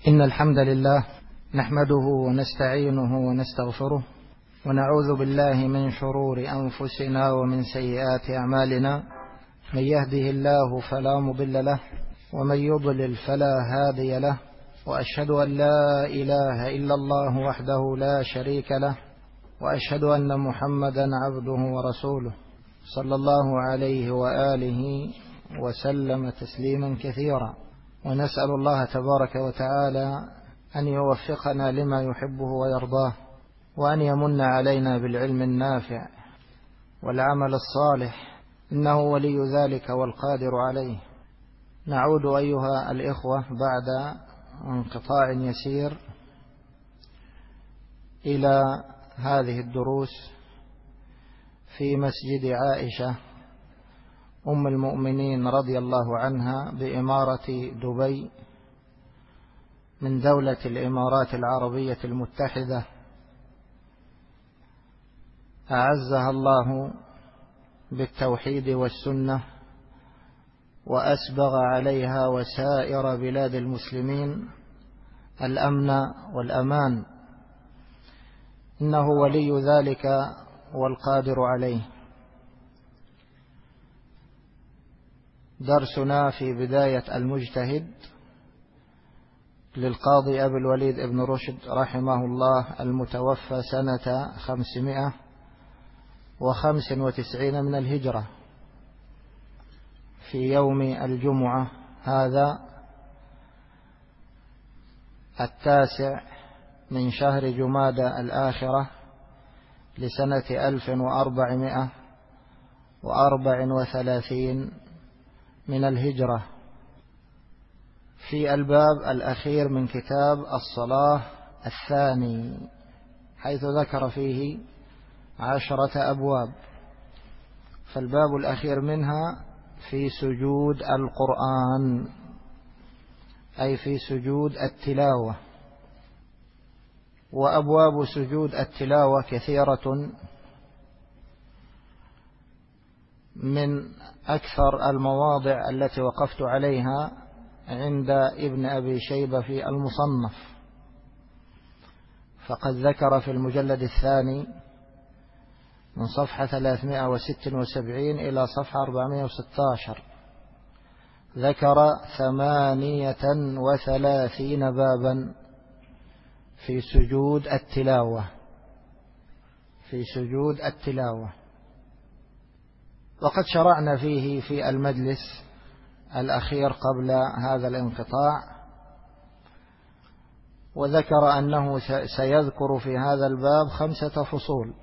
إن الحمد لله نحمده ونستعينه ونستغفره ونعوذ بالله من شرور أنفسنا ومن سيئات أعمالنا. من يهده الله فلا مضل له ومن يضلل فلا هادي له، وأشهد أن لا إله إلا الله وحده لا شريك له، وأشهد أن محمدا عبده ورسوله صلى الله عليه وآله وسلم تسليما كثيرا. ونسأل الله تبارك وتعالى أن يوفقنا لما يحبه ويرضاه، وأن يمن علينا بالعلم النافع والعمل الصالح، إنه ولي ذلك والقادر عليه. نعود أيها الإخوة بعد انقطاع يسير إلى هذه الدروس في مسجد عائشة أم المؤمنين رضي الله عنها بإمارة دبي من دولة الإمارات العربية المتحدة، أعزها الله بالتوحيد والسنة وأسبغ عليها وسائر بلاد المسلمين الأمن والأمان، إنه ولي ذلك والقادر عليه. درسنا في بداية المجتهد للقاضي أبي الوليد ابن رشد رحمه الله، المتوفى سنة 595 من الهجرة، في يوم الجمعة هذا 9 من شهر جمادى الآخرة لسنة 1434 من الهجرة، في الباب الأخير من كتاب الصلاة الثاني، حيث ذكر فيه 10 أبواب. فالباب الأخير منها في سجود القرآن، أي في سجود التلاوة. وأبواب سجود التلاوة كثيرة، من أكثر المواضع التي وقفت عليها عند ابن أبي شيبة في المصنف، فقد ذكر في المجلد الثاني من صفحة 376 إلى صفحة 416 ذكر 38 بابا في سجود التلاوة، في سجود التلاوة. وقد شرعنا فيه في المجلس الأخير قبل هذا الانقطاع، وذكر أنه سيذكر في هذا الباب 5 فصول: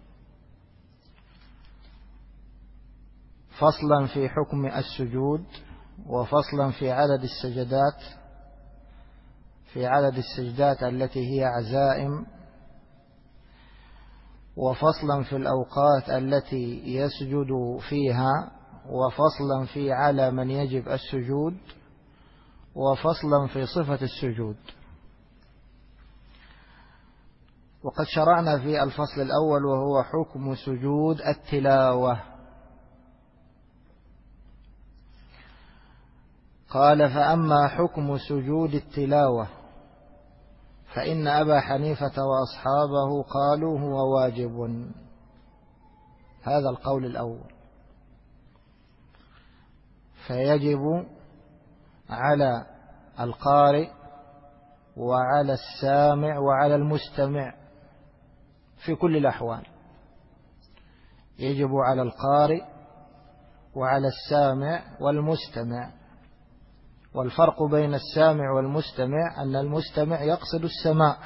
فصلا في حكم السجود، وفصلا في عدد السجدات، في عدد السجدات التي هي عزائم، وفصلا في الأوقات التي يسجد فيها، وفصلا في على من يجب السجود، وفصلا في صفة السجود. وقد شرعنا في الفصل الأول وهو حكم سجود التلاوة. قال: فأما حكم سجود التلاوة فإن أبا حنيفة وأصحابه قالوا هو واجب. هذا القول الأول، فيجب على القارئ وعلى السامع وعلى المستمع في كل الأحوال، يجب على القارئ وعلى السامع والمستمع. والفرق بين السامع والمستمع أن المستمع يقصد السماع،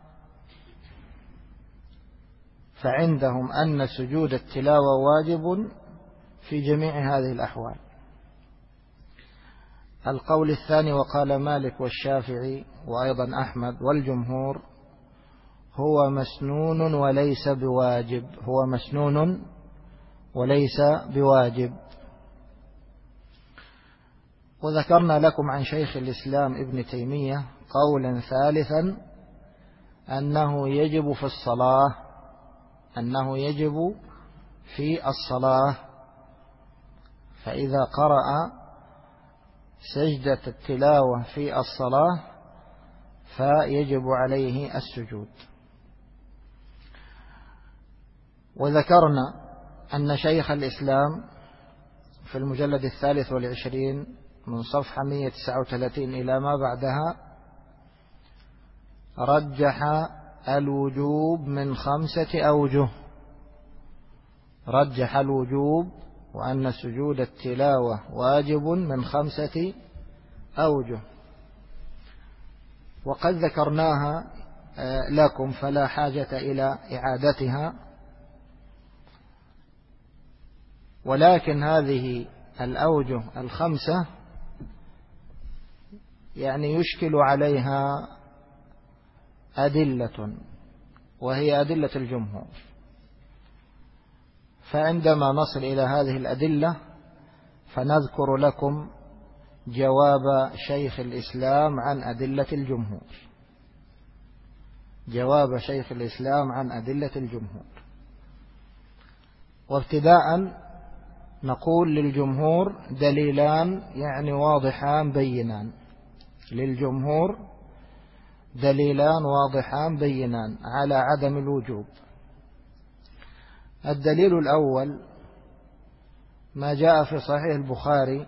فعندهم أن سجود التلاوة واجب في جميع هذه الأحوال. القول الثاني، وقال مالك والشافعي وأيضا أحمد والجمهور، هو مسنون وليس بواجب، هو مسنون وليس بواجب. وذكرنا لكم عن شيخ الإسلام ابن تيمية قولا ثالثا، أنه يجب في الصلاة، أنه يجب في الصلاة. فإذا قرأ سجدة التلاوة في الصلاة فيجب عليه السجود. وذكرنا أن شيخ الإسلام في المجلد 23 من صفحة 139 إلى ما بعدها رجح الوجوب من 5 أوجه. رجح الوجوب وأن سجود التلاوة واجب من 5 أوجه، وقد ذكرناها لكم فلا حاجة إلى إعادتها، ولكن هذه الأوجه 5 يعني يشكل عليها أدلة، وهي أدلة الجمهور، فعندما نصل إلى هذه الأدلة فنذكر لكم جواب شيخ الإسلام عن أدلة الجمهور. جواب شيخ الإسلام عن أدلة الجمهور. وابتداء نقول للجمهور دليلان يعني واضحان بينان. للجمهور دليلان واضحان بينان على عدم الوجوب. الدليل الأول ما جاء في صحيح البخاري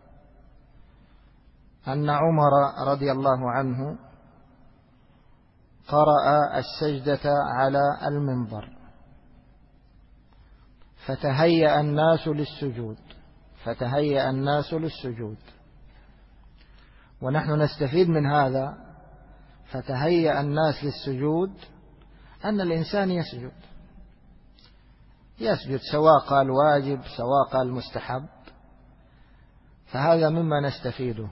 أن عمر رضي الله عنه قرأ السجدة على المنبر فتهيأ الناس للسجود. ونحن نستفيد من هذا فتهيأ الناس للسجود أن الإنسان يسجد سواء قال واجب سواء قال مستحب. فهذا مما نستفيده،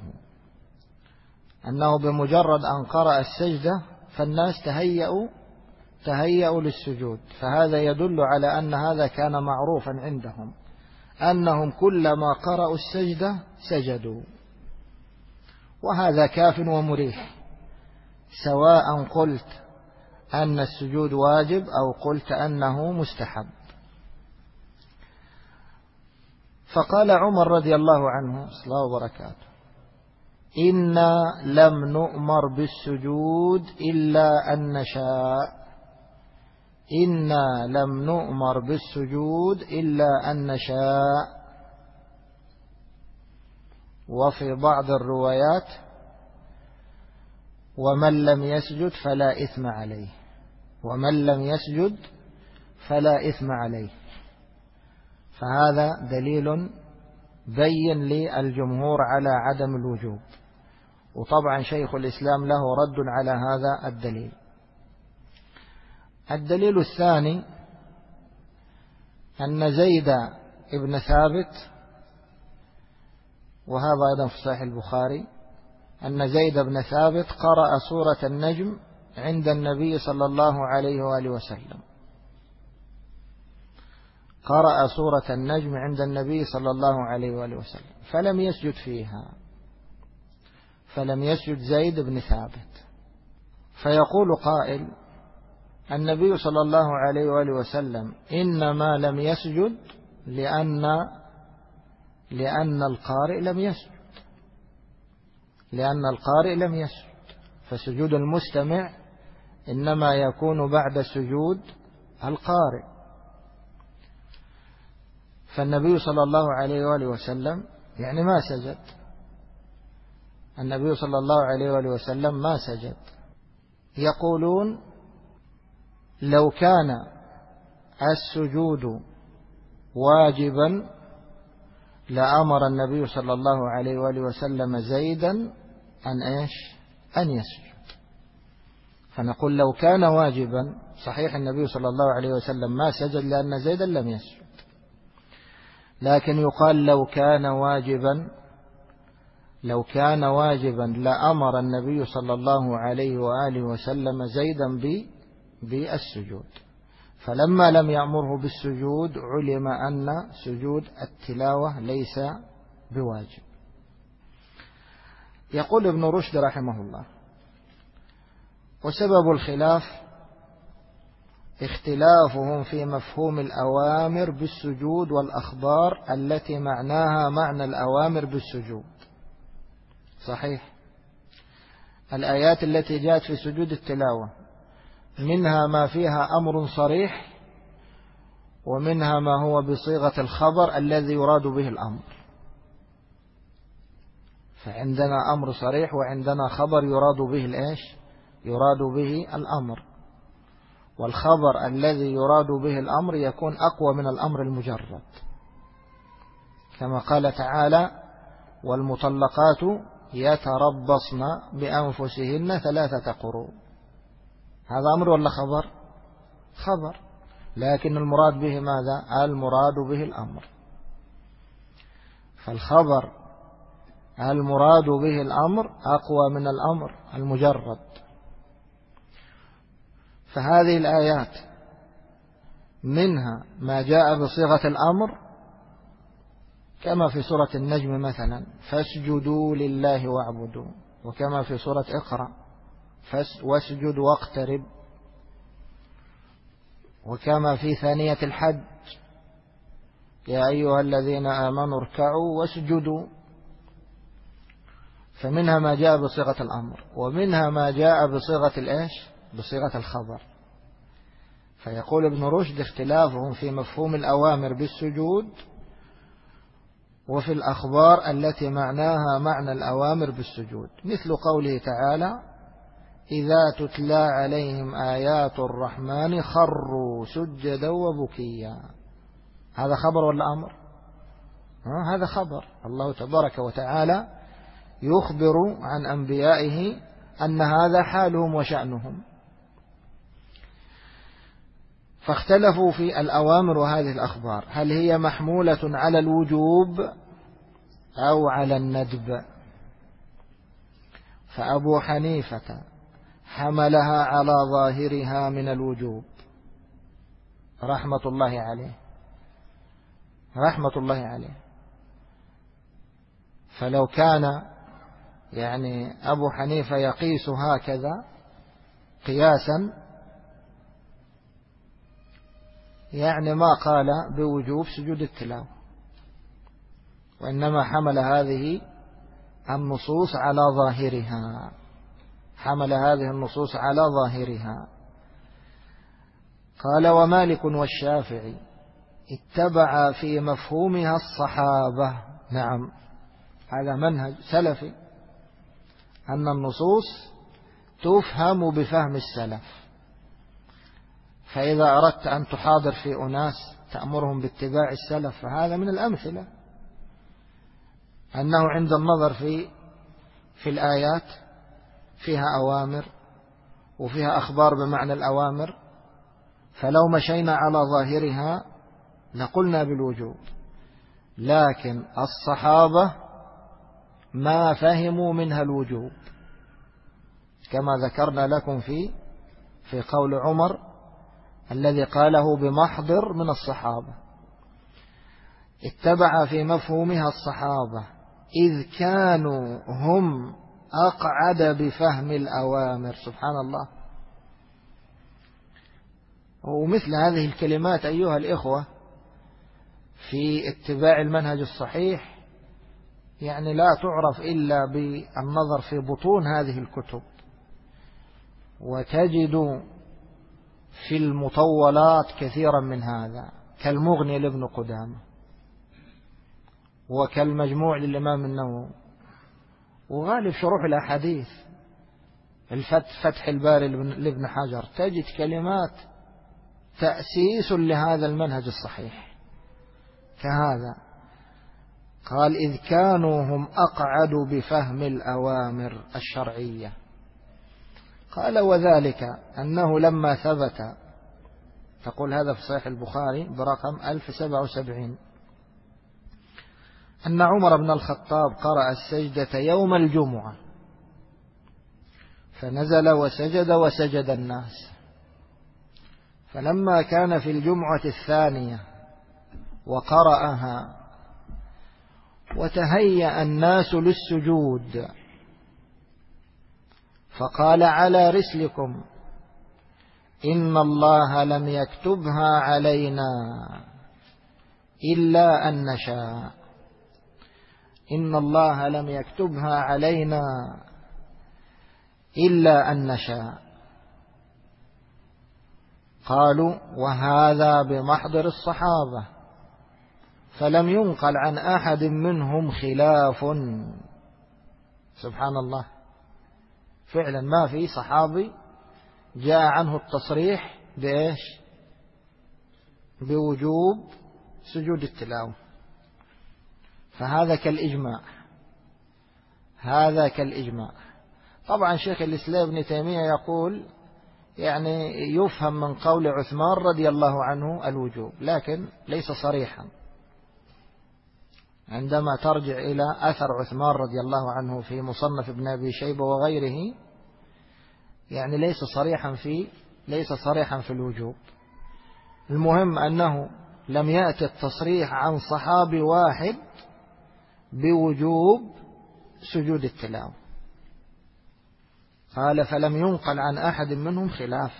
أنه بمجرد أن قرأ السجدة فالناس تهيأوا للسجود. فهذا يدل على أن هذا كان معروفا عندهم، أنهم كلما قرأوا السجدة سجدوا، وهذا كاف ومريح، سواء قلت أن السجود واجب أو قلت أنه مستحب. فقال عمر رضي الله عنه صلى الله وبركاته: إنا لم نؤمر بالسجود إلا أن نشاء. إنا لم نؤمر بالسجود إلا أن نشاء. وفي بعض الروايات: ومن لم يسجد فلا إثم عليه. ومن لم يسجد فلا إثم عليه. فهذا دليل بين للجمهور على عدم الوجوب. وطبعا شيخ الإسلام له رد على هذا الدليل. الدليل الثاني أن زيد ابن ثابت، وهذا أيضا في صحيح البخاري، أن زيد بن ثابت قرأ سورة النجم عند النبي صلى الله عليه وآله وسلم. قرأ سورة النجم عند النبي صلى الله عليه وآله وسلم فلم يسجد فيها، فلم يسجد زيد بن ثابت. فيقول قائل: النبي صلى الله عليه وآله وسلم إنما لم يسجد لأن القارئ لم يسجد. فسجود المستمع إنما يكون بعد سجود القارئ. فالنبي صلى الله عليه وآله وسلم يعني ما سجد. النبي صلى الله عليه وآله وسلم ما سجد. يقولون: لو كان السجود واجبا لأمر النبي صلى الله عليه وآله وسلم زيدا أن يسجد. فنقول لو كان واجبا صحيح النبي صلى الله عليه وسلم ما سجد لأن زيدا لم يسجد، لكن يقال لو كان واجبا لأمر النبي صلى الله عليه وآله وسلم زيدا بالسجود. فلما لم يأمره بالسجود علم أن سجود التلاوة ليس بواجب. يقول ابن رشد رحمه الله: وسبب الخلاف اختلافهم في مفهوم الأوامر بالسجود والأخبار التي معناها معنى الأوامر بالسجود. صحيح الآيات التي جاءت في سجود التلاوة منها ما فيها أمر صريح، ومنها ما هو بصيغة الخبر الذي يراد به الأمر. فعندنا أمر صريح وعندنا خبر يراد به الإيش؟ يراد به الأمر. والخبر الذي يراد به الأمر يكون أقوى من الأمر المجرد، كما قال تعالى: والمطلقات يتربصن بأنفسهن 3 قروء. هذا أمر ولا خبر؟ خبر، لكن المراد به ماذا؟ المراد به الأمر. فالخبر المراد به الأمر أقوى من الأمر المجرد. فهذه الآيات منها ما جاء بصيغة الأمر، كما في سورة النجم مثلا: فاسجدوا لله واعبدوا، وكما في سورة اقرأ: واسجد واقترب، وكما في ثانية الحج: يا أيها الذين آمنوا اركعوا واسجدوا. فمنها ما جاء بصيغة الأمر، ومنها ما جاء بصيغة الإيش؟ بصيغة الخبر. فيقول ابن رشد: اختلافهم في مفهوم الأوامر بالسجود وفي الأخبار التي معناها معنى الأوامر بالسجود، مثل قوله تعالى: إذا تتلى عليهم آيات الرحمن خروا سجدا وبكيا. هذا خبر ولا أمر؟ هذا خبر. الله تبارك وتعالى يخبر عن أنبيائه أن هذا حالهم وشأنهم. فاختلفوا في الأوامر وهذه الأخبار، هل هي محمولة على الوجوب أو على الندب؟ فأبو حنيفة حملها على ظاهرها من الوجوب رحمة الله عليه، رحمة الله عليه. فلو كان أبو حنيفة يقيس هكذا قياسا ما قال بوجوب سجود التلاوة، وإنما حمل هذه النصوص على ظاهرها، حمل هذه النصوص على ظاهرها. قال: ومالك والشافعي اتبع في مفهومها الصحابة. نعم، هذا منهج سلفي، أن النصوص تفهم بفهم السلف. فإذا أردت أن تحاضر في أناس تأمرهم باتباع السلف، فهذا من الأمثلة، أنه عند النظر في الآيات فيها أوامر وفيها أخبار بمعنى الأوامر، فلو مشينا على ظاهرها لقلنا بالوجوب، لكن الصحابة ما فهموا منها الوجوب، كما ذكرنا لكم في قول عمر الذي قاله بمحضر من الصحابة: اتبع في مفهومها الصحابة إذ كانوا هم أقعد بفهم الأوامر. سبحان الله. ومثل هذه الكلمات أيها الإخوة في اتباع المنهج الصحيح لا تعرف إلا بالنظر في بطون هذه الكتب، وتجد في المطولات كثيرا من هذا، كالمغني لابن قدامة، وكالمجموع للإمام النووي، وغالب شروح الأحاديث فتح الباري لابن حجر، تجد كلمات تأسيس لهذا المنهج الصحيح كهذا. قال: إذ كانوا هم أقعد بفهم الأوامر الشرعية. قال: وذلك أنه لما ثبت، تقول هذا في صحيح البخاري برقم 1077، أن عمر بن الخطاب قرأ السجدة يوم الجمعة، فنزل وسجد وسجد الناس، فلما كان في الجمعة الثانية وقرأها وتهيأ الناس للسجود فقال: على رسلكم، إن الله لم يكتبها علينا إلا أن نشاء، إن الله لم يكتبها علينا إلا أن نشاء. قالوا وهذا بمحضر الصحابة، فلم ينقل عن أحد منهم خلاف. سبحان الله، فعلا ما في صحابي جاء عنه التصريح بإيش؟ بوجوب سجود التلاوة. فهذا كالإجماع، هذا كالإجماع. طبعا شيخ الإسلام ابن تيمية يقول يعني يفهم من قول عثمان رضي الله عنه الوجوب، لكن ليس صريحا. عندما ترجع إلى أثر عثمان رضي الله عنه في مصنف ابن أبي شيبة وغيره، يعني ليس صريحا في الوجوب. المهم أنه لم يأتي التصريح عن صحابي واحد بوجوب سجود التلاوة. قال فلم ينقل عن أحد منهم خلاف.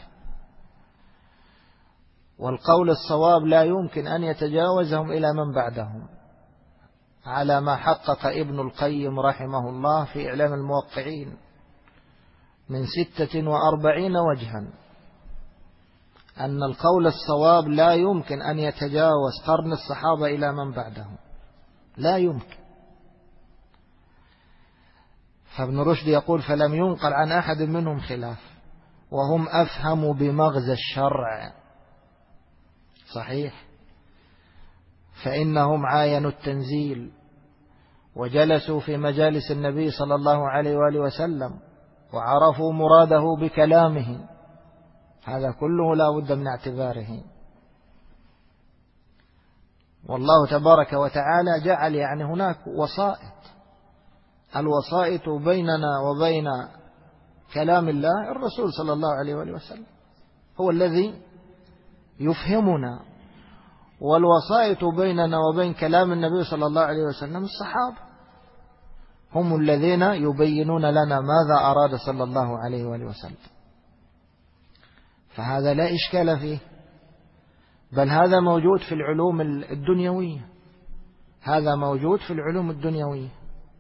والقول الصواب لا يمكن أن يتجاوزهم إلى من بعدهم، على ما حقق ابن القيم رحمه الله في إعلام الموقعين من 46 وجها، أن القول الصواب لا يمكن أن يتجاوز قرن الصحابة إلى من بعدهم، لا يمكن. فابن رشد يقول فلم ينقل عن أحد منهم خلاف، وهم أفهموا بمغزى الشرع. صحيح، فإنهم عاينوا التنزيل وجلسوا في مجالس النبي صلى الله عليه وآله وسلم وعرفوا مراده بكلامه، هذا كله لا بد من اعتباره. والله تبارك وتعالى جعل يعني هناك وسائط، الوسائط بيننا وبين كلام الله الرسول صلى الله عليه وآله وسلم، هو الذي يفهمنا، والوسائط بيننا وبين كلام النبي صلى الله عليه وسلم الصحابة، هم الذين يبينون لنا ماذا أراد صلى الله عليه وآله وسلم. فهذا لا إشكال فيه، بل هذا موجود في العلوم الدنيوية، هذا موجود في العلوم الدنيوية.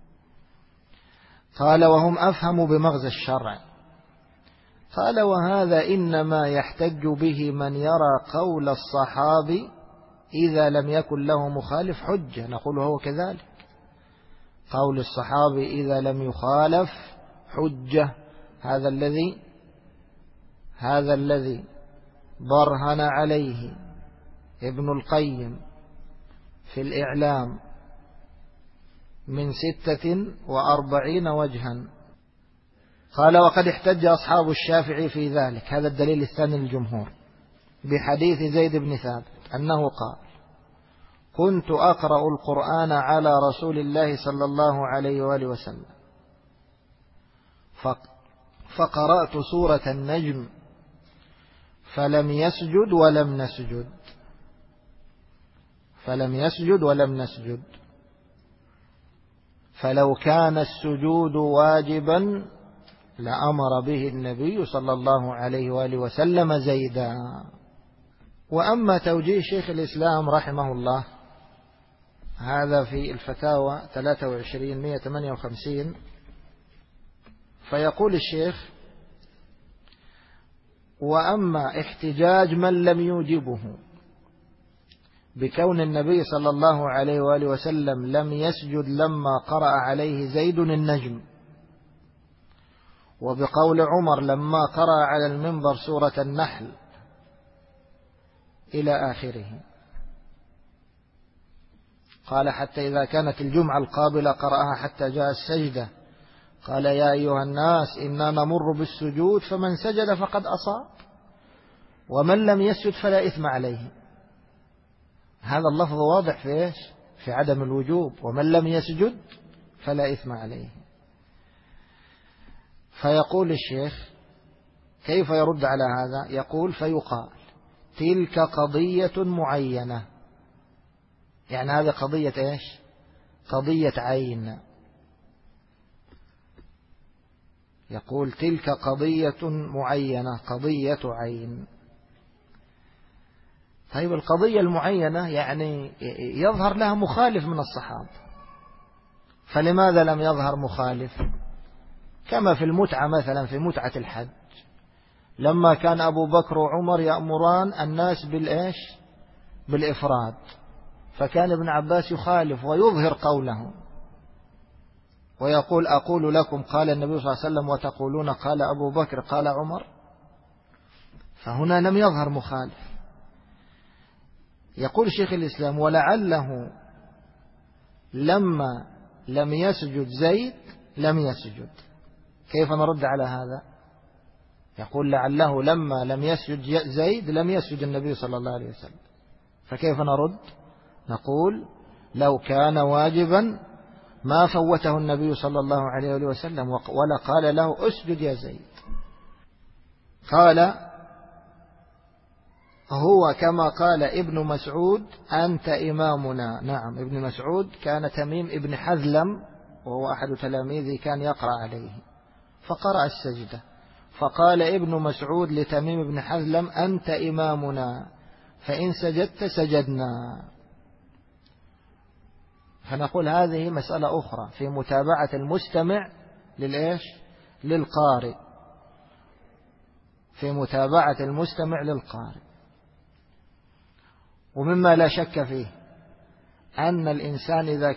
قال وهم أفهموا بمغزى الشرع. قال وهذا إنما يحتج به من يرى قول الصحابي إذا لم يكن له مخالف حجة. نقول هو كذلك، قول الصحابي إذا لم يخالف حجة، هذا الذي برهن عليه ابن القيم في الإعلام من 46 وجها. قال وقد احتج أصحاب الشافعي في ذلك، هذا الدليل الثاني للجمهور، بحديث زيد بن ثابت أنه قال كنت أقرأ القرآن على رسول الله صلى الله عليه وآله وسلم فقرأت سورة النجم فلم يسجد ولم نسجد فلو كان السجود واجبا لأمر به النبي صلى الله عليه وآله وسلم زيدا. وأما توجيه شيخ الإسلام رحمه الله هذا في الفتاوى 23/158، فيقول الشيخ وأما احتجاج من لم يوجبه بكون النبي صلى الله عليه وآله وسلم لم يسجد لما قرأ عليه زيد النجم، وبقول عمر لما قرأ على المنبر سورة النحل إلى آخره. قال حتى إذا كانت الجمعة القابلة قرأها حتى جاء السجدة قال يا أيها الناس إنا نمر بالسجود فمن سجد فقد أصاب ومن لم يسجد فلا إثم عليه. هذا اللفظ واضح في إيش؟ في عدم الوجوب، ومن لم يسجد فلا إثم عليه. فيقول الشيخ كيف يرد على هذا؟ يقول فيقال تلك قضية معينة، يعني هذه قضية إيش؟ قضية عين. يقول تلك قضية معينة، قضية عين. طيب القضية المعينة يعني يظهر لها مخالف من الصحابة، فلماذا لم يظهر مخالف؟ كما في المتعة مثلا، في متعة الحج لما كان أبو بكر وعمر يأمران الناس بالإفراد، فكان ابن عباس يخالف ويظهر قوله ويقول أقول لكم قال النبي صلى الله عليه وسلم وتقولون قال أبو بكر قال عمر، فهنا لم يظهر مخالف. يقول شيخ الإسلام ولعله لما لم يسجد زيد لم يسجد. كيف نرد على هذا؟ يقول لعله لما لم يسجد زيد لم يسجد النبي صلى الله عليه وسلم، فكيف نرد؟ نقول لو كان واجبا ما فوته النبي صلى الله عليه وسلم ولا قال له اسجد يا زيد. قال هو كما قال ابن مسعود أنت إمامنا. نعم، ابن مسعود كان تميم ابن حذلم وهو أحد تلاميذه كان يقرأ عليه فقرأ السجدة، فقال ابن مسعود لتميم ابن حذلم أنت إمامنا فإن سجدت سجدنا. فنقول هذه مسألة أخرى في متابعة المستمع للقارئ، في متابعة المستمع للقارئ. ومما لا شك فيه أن الإنسان إذا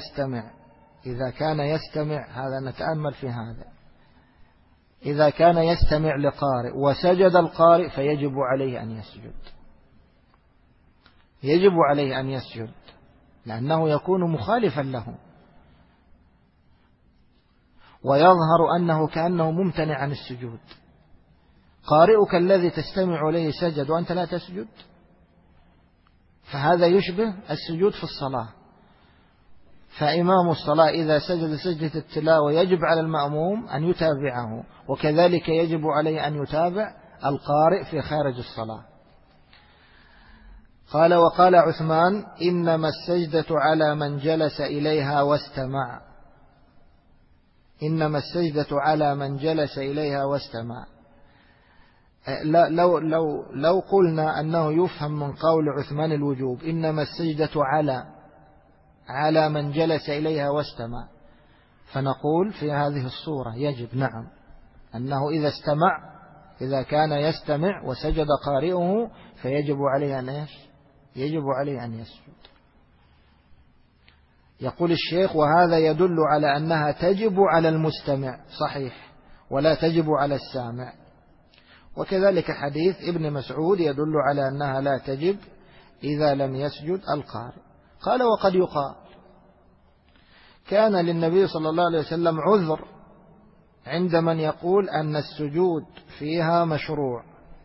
كان يستمع هذا نتأمل في هذا، إذا كان يستمع لقارئ وسجد القارئ فيجب عليه أن يسجد، يجب عليه أن يسجد لأنه يكون مخالفا له، ويظهر أنه كأنه ممتنع عن السجود. قارئك الذي تستمع إليه سجد وأنت لا تسجد، فهذا يشبه السجود في الصلاة. فإمام الصلاة إذا سجد سجدة التلاوة يجب على المأموم أن يتابعه، وكذلك يجب عليه أن يتابع القارئ في خارج الصلاة. قال وقال عثمان إنما السجدة على من جلس إليها واستمع. إنما السجدة على من جلس إليها واستمع. لو قلنا أنه يفهم من قول عثمان الوجوب إنما السجدة على من جلس إليها واستمع، فنقول في هذه الصورة يجب، نعم، أنه إذا كان يستمع وسجد قارئه فيجب عليه أن يسجد. يقول الشيخ وهذا يدل على أنها تجب على المستمع، صحيح، ولا تجب على السامع. وكذلك حديث ابن مسعود يدل على أنها لا تجب إذا لم يسجد القارئ. قال وقد يقال كان للنبي صلى الله عليه وسلم عذر عند من يقول أن السجود فيها مشروع،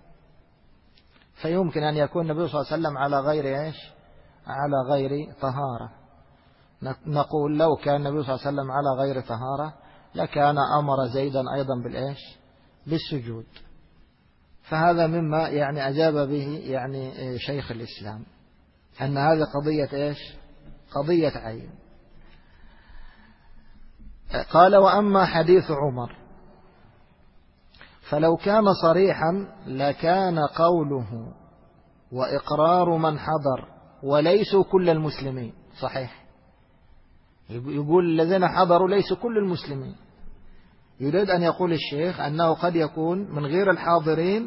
فيمكن أن يكون النبي صلى الله عليه وسلم على غير طهارة. نقول لو كان النبي صلى الله عليه وسلم على غير طهارة لكان أمر زيدا أيضا بالسجود. فهذا مما أجاب به شيخ الإسلام أن هذه قضية عين. قال وأما حديث عمر فلو كان صريحا لكان قوله وإقرار من حضر وليسوا كل المسلمين. صحيح، يقول الذين حضروا ليسوا كل المسلمين. يريد أن يقول الشيخ أنه قد يكون من غير الحاضرين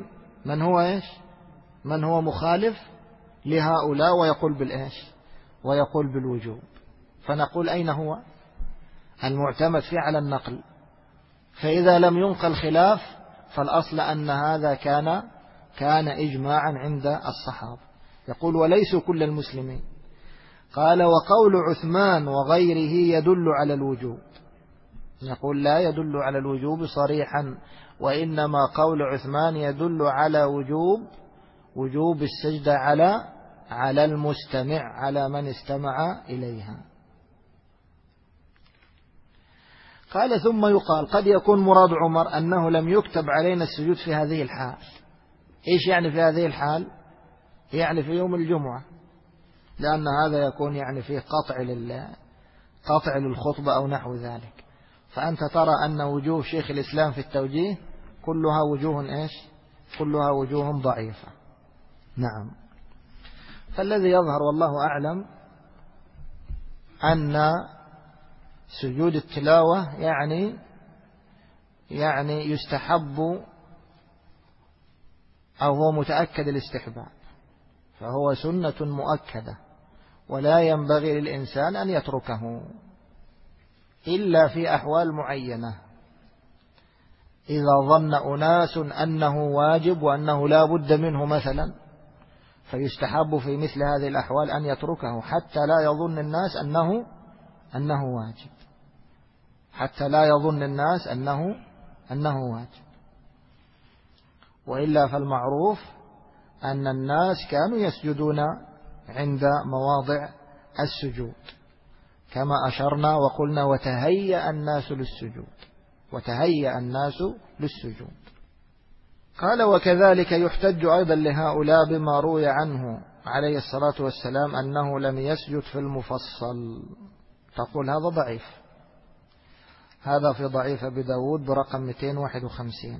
من هو مخالف لهؤلاء ويقول بالوجوب. فنقول أين هو المعتمد فيه على النقل؟ فإذا لم ينقل خلاف فالأصل أن هذا كان إجماعا عند الصحابة. يقول وليسوا كل المسلمين. قال وقول عثمان وغيره يدل على الوجوب. نقول لا يدل على الوجوب صريحا، وإنما قول عثمان يدل على وجوب السجدة على المستمع، على من استمع إليها. قال ثم يقال قد يكون مراد عمر أنه لم يكتب علينا السجود في هذه الحال. إيش يعني في هذه الحال؟ يعني في يوم الجمعة، لأن هذا يكون فيه قطع للخطبة أو نحو ذلك. فأنت ترى أن وجوه شيخ الإسلام في التوجيه كلها وجوه ضعيفة. نعم. فالذي يظهر والله أعلم أن سجود التلاوة يعني يستحب أو هو متأكد الاستحباب، فهو سنة مؤكدة ولا ينبغي للإنسان أن يتركه إلا في أحوال معينة، إذا ظن أناس أنه واجب وأنه لا بد منه مثلا، فيستحب في مثل هذه الأحوال أن يتركه حتى لا يظن الناس أنه واجب، حتى لا يظن الناس أنه واجب. وإلا فالمعروف أن الناس كانوا يسجدون عند مواضع السجود كما أشرنا وقلنا وتهيأ الناس للسجود، وتهيأ الناس للسجود. قال وكذلك يحتج أيضا لهؤلاء بما روي عنه عليه الصلاة والسلام أنه لم يسجد في المفصل. تقول هذا ضعيف، هذا في ضعيف أبي داود برقم 251.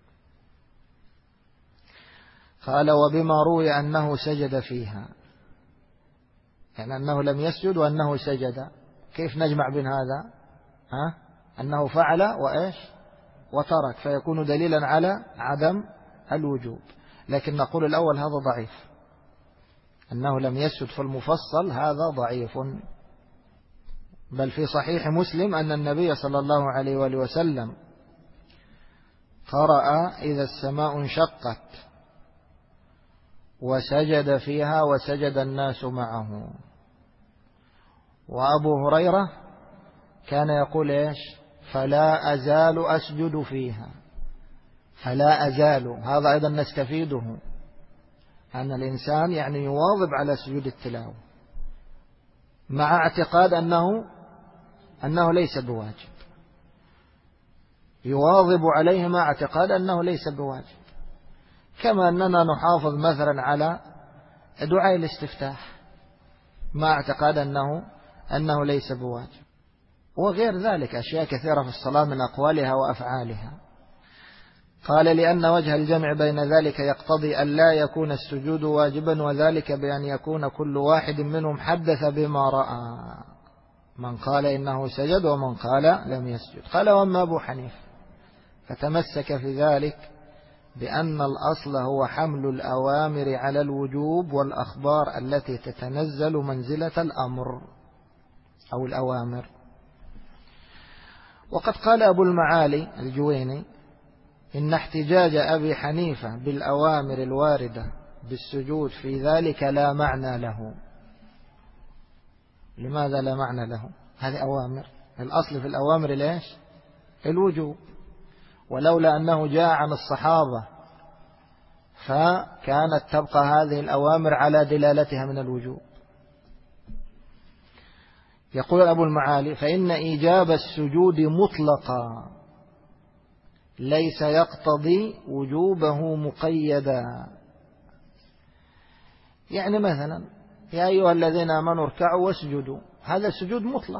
قال وبما روي أنه سجد فيها، يعني أنه لم يسجد وأنه سجد، كيف نجمع بين هذا؟ أنه فعل وإيش وترك، فيكون دليلا على عدم الوجوب. لكن نقول الأول هذا ضعيف، أنه لم يسجد في المفصل هذا ضعيف. بل في صحيح مسلم أن النبي صلى الله عليه وآله وسلم قرأ إذا السماء انشقت وسجد فيها وسجد الناس معه. وأبو هريرة كان يقول إيش؟ فلا أزال أسجد فيها، فلا أزال. هذا أيضا نستفيده أن الإنسان يعني يواظب على سجود التلاوة مع اعتقاد أنه ليس بواجب، يواظب عليه مع اعتقاد أنه ليس بواجب، كما أننا نحافظ مثلا على دعاء الاستفتاح مع اعتقاد أنه ليس بواجب، وغير ذلك أشياء كثيرة في الصلاة من أقوالها وأفعالها. قال لأن وجه الجمع بين ذلك يقتضي أن لا يكون السجود واجبا، وذلك بأن يكون كل واحد منهم حدث بما رأى، من قال إنه سجد ومن قال لم يسجد. قال وأما أبو حنيفة فتمسك في ذلك بأن الأصل هو حمل الأوامر على الوجوب والأخبار التي تتنزل منزلة الأمر أو الأوامر. وقد قال أبو المعالي الجويني إن احتجاج أبي حنيفة بالأوامر الواردة بالسجود في ذلك لا معنى له. لماذا لا معنى له؟ هذه أوامر، الأصل في الأوامر ليش؟ الوجوب، ولولا أنه جاء عن الصحابة فكانت تبقى هذه الأوامر على دلالتها من الوجوب. يقول أبو المعالي فإن إيجاب السجود مطلقا ليس يقتضي وجوبه مقيدا. يعني مثلا يا أيها الذين آمنوا اركعوا واسجدوا، هذا السجود مطلق،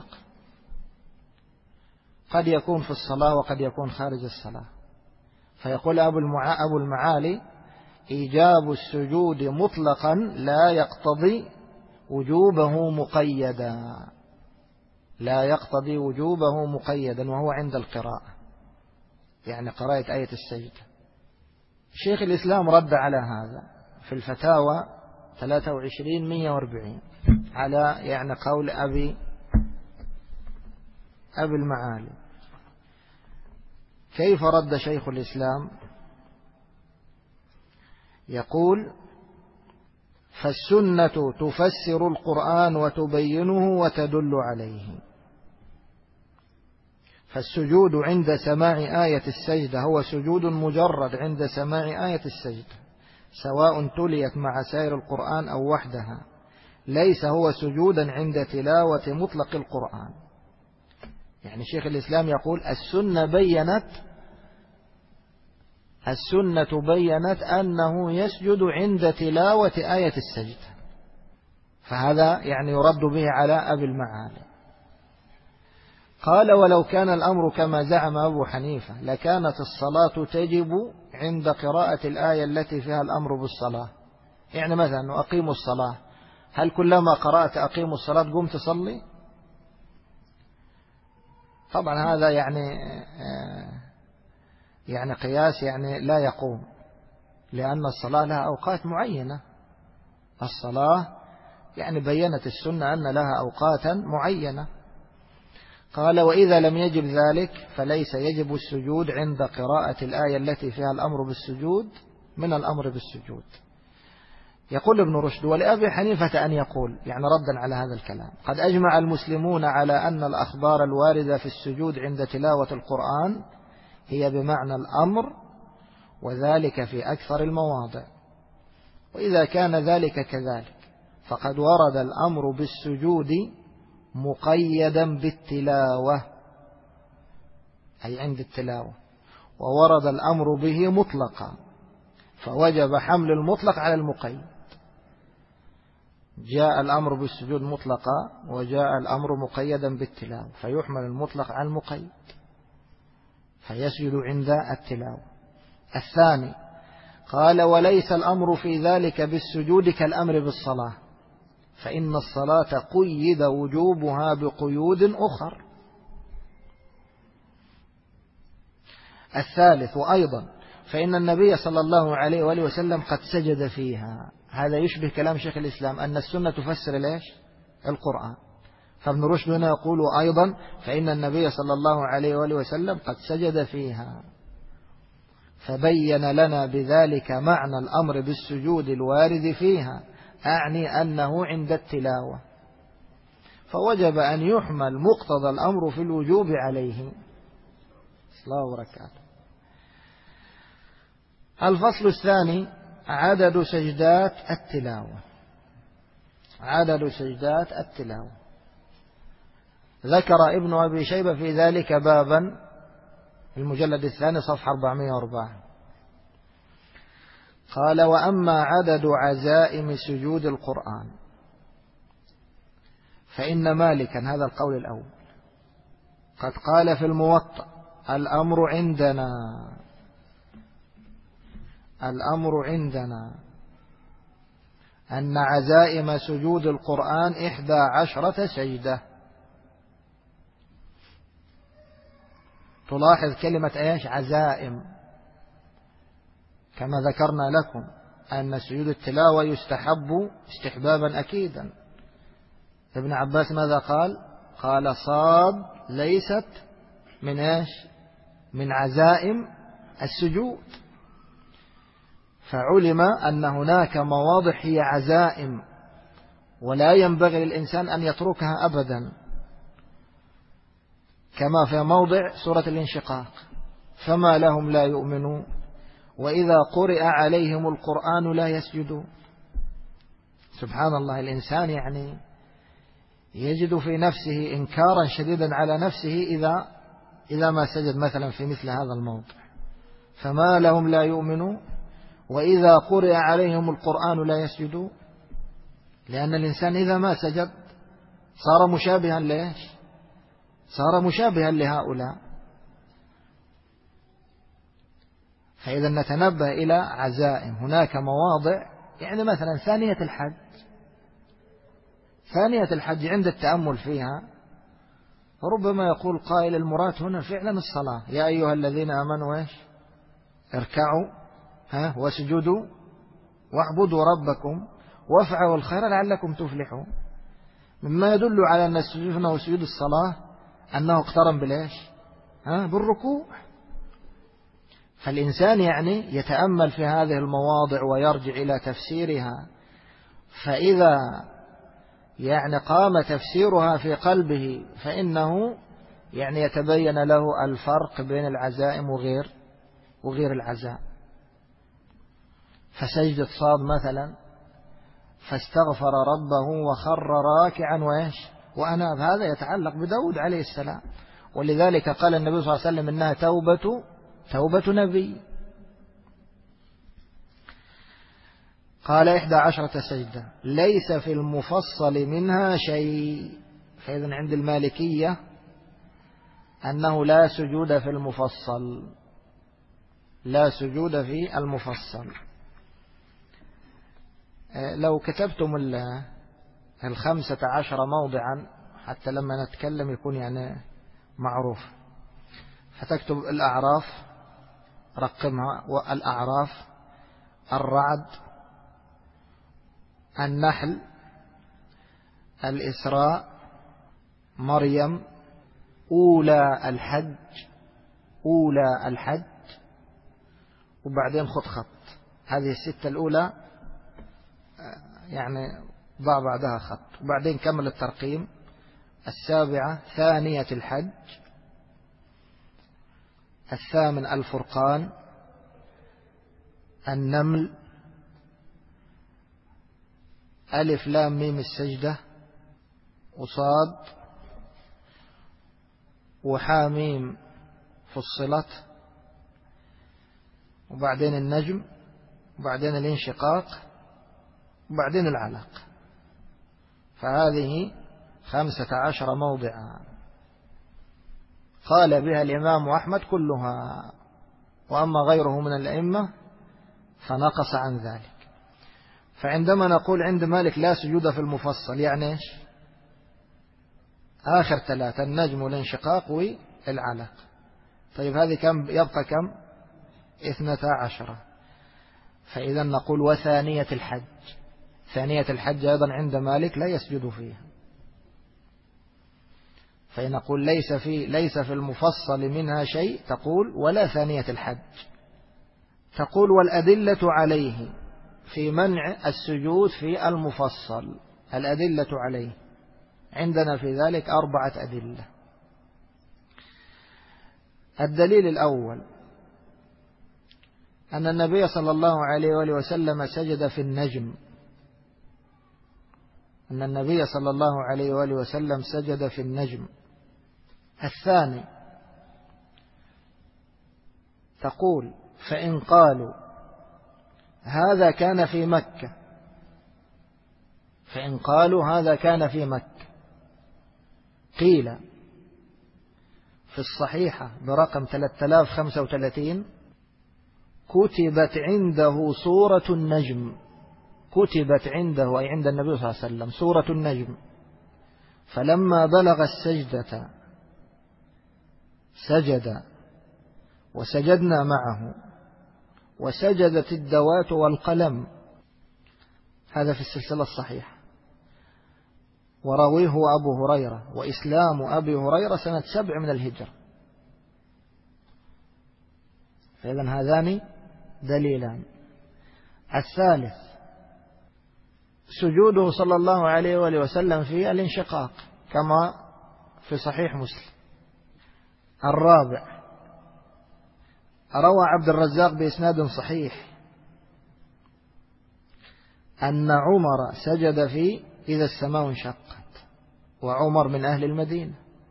قد يكون في الصلاة وقد يكون خارج الصلاة. فيقول أبو المعالي إيجاب السجود مطلقا لا يقتضي وجوبه مقيدا، لا يقتضي وجوبه مقيدا، وهو عند القراءة، يعني قراءة آية السجدة. شيخ الإسلام رد على هذا في الفتاوى 23-140 على يعني قول أبي المعالي. كيف رد شيخ الإسلام؟ يقول فالسنة تفسر القرآن وتبينه وتدل عليه، فالسجود عند سماع آية السجدة هو سجود مجرد عند سماع آية السجدة، سواء تليت مع سائر القرآن أو وحدها، ليس هو سجودا عند تلاوة مطلق القرآن. يعني شيخ الإسلام يقول السنة بيّنت أنه يسجد عند تلاوة آية السجدة، فهذا يعني يرد به على أبي المعالي. قال ولو كان الأمر كما زعم أبو حنيفة لكانت الصلاة تجب عند قراءة الآية التي فيها الأمر بالصلاة. يعني مثلا أقيموا الصلاة، هل كلما قرأت أقيموا الصلاة قم تصلي؟ طبعا هذا يعني يعني قياس يعني لا يقوم، لأن الصلاة لها أوقات معينة. الصلاة يعني بيّنت السنة أن لها أوقاتا معينة. قال وإذا لم يجب ذلك فليس يجب السجود عند قراءة الآية التي فيها الأمر بالسجود من الأمر بالسجود. يقول ابن رشد ولأبي حنيفة أن يقول، يعني ردا على هذا الكلام: قد أجمع المسلمون على أن الأخبار الواردة في السجود عند تلاوة القرآن هي بمعنى الأمر، وذلك في أكثر المواضع. وإذا كان ذلك كذلك فقد ورد الأمر بالسجود مقيدا بالتلاوة، أي عند التلاوة، وورد الأمر به مطلقا، فوجب حمل المطلق على المقيد. جاء الأمر بالسجود مطلقا وجاء الأمر مقيدا بالتلاوة، فيحمل المطلق على المقيد فيسجد عند التلاوة. الثاني قال وليس الأمر في ذلك بالسجود كالأمر بالصلاة، فإن الصلاة قيد وجوبها بقيود أخر. الثالث وأيضا فإن النبي صلى الله عليه وآله وسلم قد سجد فيها. هذا يشبه كلام شيخ الإسلام أن السنة تفسر ليش القرآن. فابن رشد هنا يقول أيضا فإن النبي صلى الله عليه وآله وسلم قد سجد فيها، فبين لنا بذلك معنى الأمر بالسجود الوارد فيها، أعني أنه عند التلاوة، فوجب أن يحمل مقتضى الأمر في الوجوب عليه. الله وبركاته. الفصل الثاني عدد سجدات التلاوة. عدد سجدات التلاوة ذكر ابن أبي شيبة في ذلك بابا، المجلد الثاني صفحة 404. قال وأما عدد عزائم سجود القرآن فإن مالكا، هذا القول الأول، قد قال في الموطأ الأمر عندنا أن عزائم سجود القرآن 11 سجدة. تلاحظ كلمة ايش؟ عزائم، كما ذكرنا لكم أن سجود التلاوة يستحب استحبابا أكيدا. ابن عباس ماذا قال؟ قال صاد ليست من ايش؟ من عزائم السجود. فعلم أن هناك مواضع هي عزائم ولا ينبغي للإنسان أن يتركها أبدا، كما في موضع سورة الانشقاق: فما لهم لا يؤمنون وإذا قرئ عليهم القرآن لا يسجدون. سبحان الله، الإنسان يعني يجد في نفسه إنكارا شديدا على نفسه إذا ما سجد مثلا في مثل هذا الموضع: فما لهم لا يؤمنون وإذا قرئ عليهم القرآن لا يسجدون. لأن الإنسان إذا ما سجد صار مشابها ليش؟ صار مشابها لهؤلاء. فإذا نتنبه إلى عزائم. هناك مواضع، يعني مثلا ثانية الحج عند التأمل فيها ربما يقول قائل المراد هنا فعلا الصلاة: يا أيها الذين آمنوا ايش؟ اركعوا واسجدوا واعبدوا ربكم وافعلوا الخير لعلكم تفلحون. مما يدل على أن السجود هنا وسجود الصلاة أنه اقترن بالإيش؟ بالركوع. فالإنسان يعني يتأمل في هذه المواضع ويرجع إلى تفسيرها، فإذا يعني قام تفسيرها في قلبه فإنه يعني يتبين له الفرق بين العزائم وغير العزائم. فسجدة صاد مثلا: فاستغفر ربه وخر راكعا وأناب، هذا يتعلق بداود عليه السلام، ولذلك قال النبي صلى الله عليه وسلم إنها توبة نبي. قال 11 سجدة ليس في المفصل منها شيء. فإذن عند المالكية أنه لا سجود في المفصل، لا سجود في المفصل. لو كتبتم 15 موضعا حتى لما نتكلم يكون يعني معروف، فتكتب الأعراف رقمها: الأعراف، الرعد، النحل، الإسراء، مريم، أولى الحج، وبعدين خط. هذه الستة الأولى يعني ضع بعدها خط، وبعدين كمل الترقيم. السابعة ثانية الحج، الثامن الفرقان، النمل، ألف لام ميم السجدة، وصاد، وحاميم فصلت، وبعدين النجم، وبعدين الانشقاق، وبعدين العلق. فهذه 15 موضعا قال بها الإمام أحمد كلها، وأما غيره من الأئمة فنقص عن ذلك. فعندما نقول عند مالك لا سجود في المفصل، يعني إيش؟ آخر 3: النجم والانشقاق والعلق. طيب هذه كم يبقى؟ كم؟ 12. فإذا نقول وثانية الحج. ثانية الحج أيضا عند مالك لا يسجد فيها. فإن نقول ليس في المفصل منها شيء، تقول ولا ثانية الحج. تقول والأدلة عليه في منع السجود في المفصل. الأدلة عليه عندنا في ذلك 4 أدلة. الدليل الأول أن النبي صلى الله عليه وآله وسلم سجد في النجم. أن النبي صلى الله عليه وآله وسلم سجد في النجم. الثاني تقول فإن قالوا هذا كان في مكة، فإن قالوا هذا كان في مكة، قيل في الصحيحة برقم 3035: كتبت عنده سورة النجم. كتبت عنده أي عند النبي صلى الله عليه وسلم سورة النجم، فلما بلغ السجدة سجد وسجدنا معه، وسجدت الدوات والقلم. هذا في السلسلة الصحيحة، ورويه أبو هريرة، وإسلام أبي هريرة سنة 7 من الهجرة. فإذن هذان دليلان. الثالث سجوده صلى الله عليه وآله وسلم في الانشقاق كما في صحيح مسلم. الرابع روى عبد الرزاق بإسناد صحيح أن عمر سجد في إذا السماء انشقت، وعمر من أهل المدينة،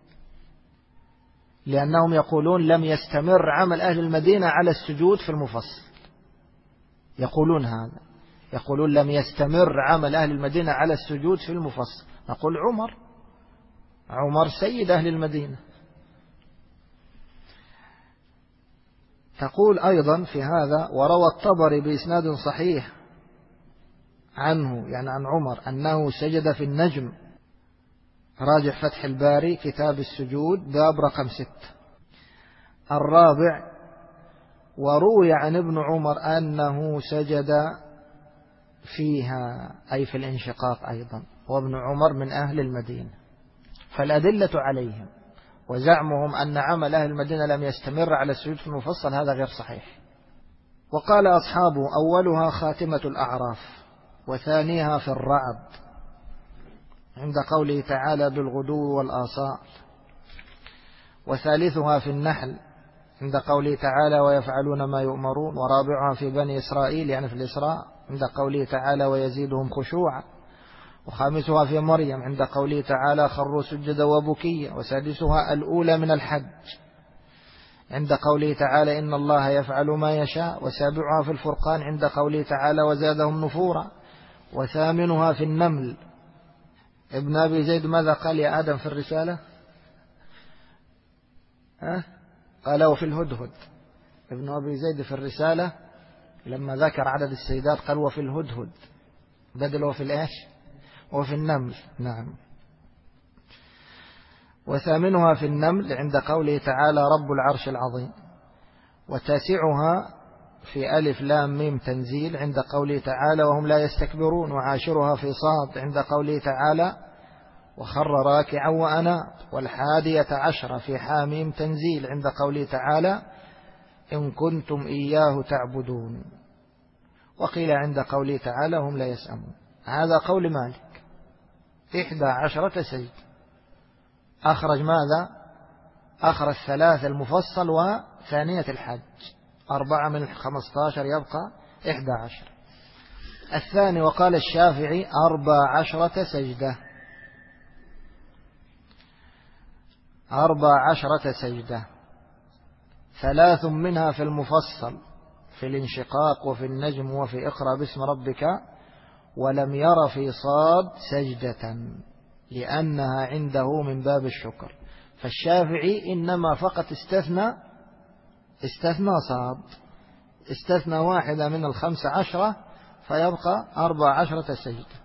لأنهم يقولون لم يستمر عمل أهل المدينة على السجود في المفصل. يقولون هذا، يقولون لم يستمر عمل أهل المدينة على السجود في المفصل. نقول عمر سيد أهل المدينة. تقول أيضا في هذا وروى الطبري بإسناد صحيح عنه، يعني عن عمر، أنه سجد في النجم. راجع فتح الباري كتاب السجود باب رقم 6. الرابع وروي عن ابن عمر أنه سجد فيها أي في الانشقاق أيضا، وابن عمر من أهل المدينة. فالأدلة عليهم، وزعمهم أن عمل أهل المدينة لم يستمر على السجود في المفصل هذا غير صحيح. وقال أصحابه أولها خاتمة الأعراف، وثانيها في الرعد عند قوله تعالى بالغدو والآصال، وثالثها في النحل عند قوله تعالى ويفعلون ما يؤمرون، ورابعها في بني إسرائيل يعني في الإسراء عند قوله تعالى ويزيدهم خشوعا، وخامسها في مريم عند قوله تعالى خروا سجدا وبكيا، وسادسها الأولى من الحج عند قوله تعالى إن الله يفعل ما يشاء، وسابعها في الفرقان عند قوله تعالى وزادهم نفورا، وثامنها في النمل. ابن أبي زيد ماذا قال يا آدم في الرسالة؟ قال وفي الهدهد. ابن أبي زيد في الرسالة لما ذكر عدد السيدات قال وفي الهدهد بدل وفي الإيش؟ وفي النمل. نعم. وثامنها في النمل عند قوله تعالى رب العرش العظيم، وتاسعها في ألف لام ميم تنزيل عند قوله تعالى وهم لا يستكبرون، وعاشرها في صاد عند قوله تعالى وخر راكعا وأناب، والحادية عشرة في حاميم تنزيل عند قوله تعالى إن كنتم إياه تعبدون، وقيل عند قوله تعالى هم لا يسأمون. هذا قول مالك 11 سجد. أخرج ماذا؟ أخرج 3 المفصل وثانية الحج، 4 من 15 يبقى 11. الثاني وقال الشافعي 14 سجدة، 14 سجدة، 3 منها في المفصل في الانشقاق وفي النجم وفي اقرأ باسم ربك، ولم ير في صاد سجدة لأنها عنده من باب الشكر. فالشافعي إنما فقط استثنى صاد، استثنى واحدة من 15 فيبقى 14 سجدة.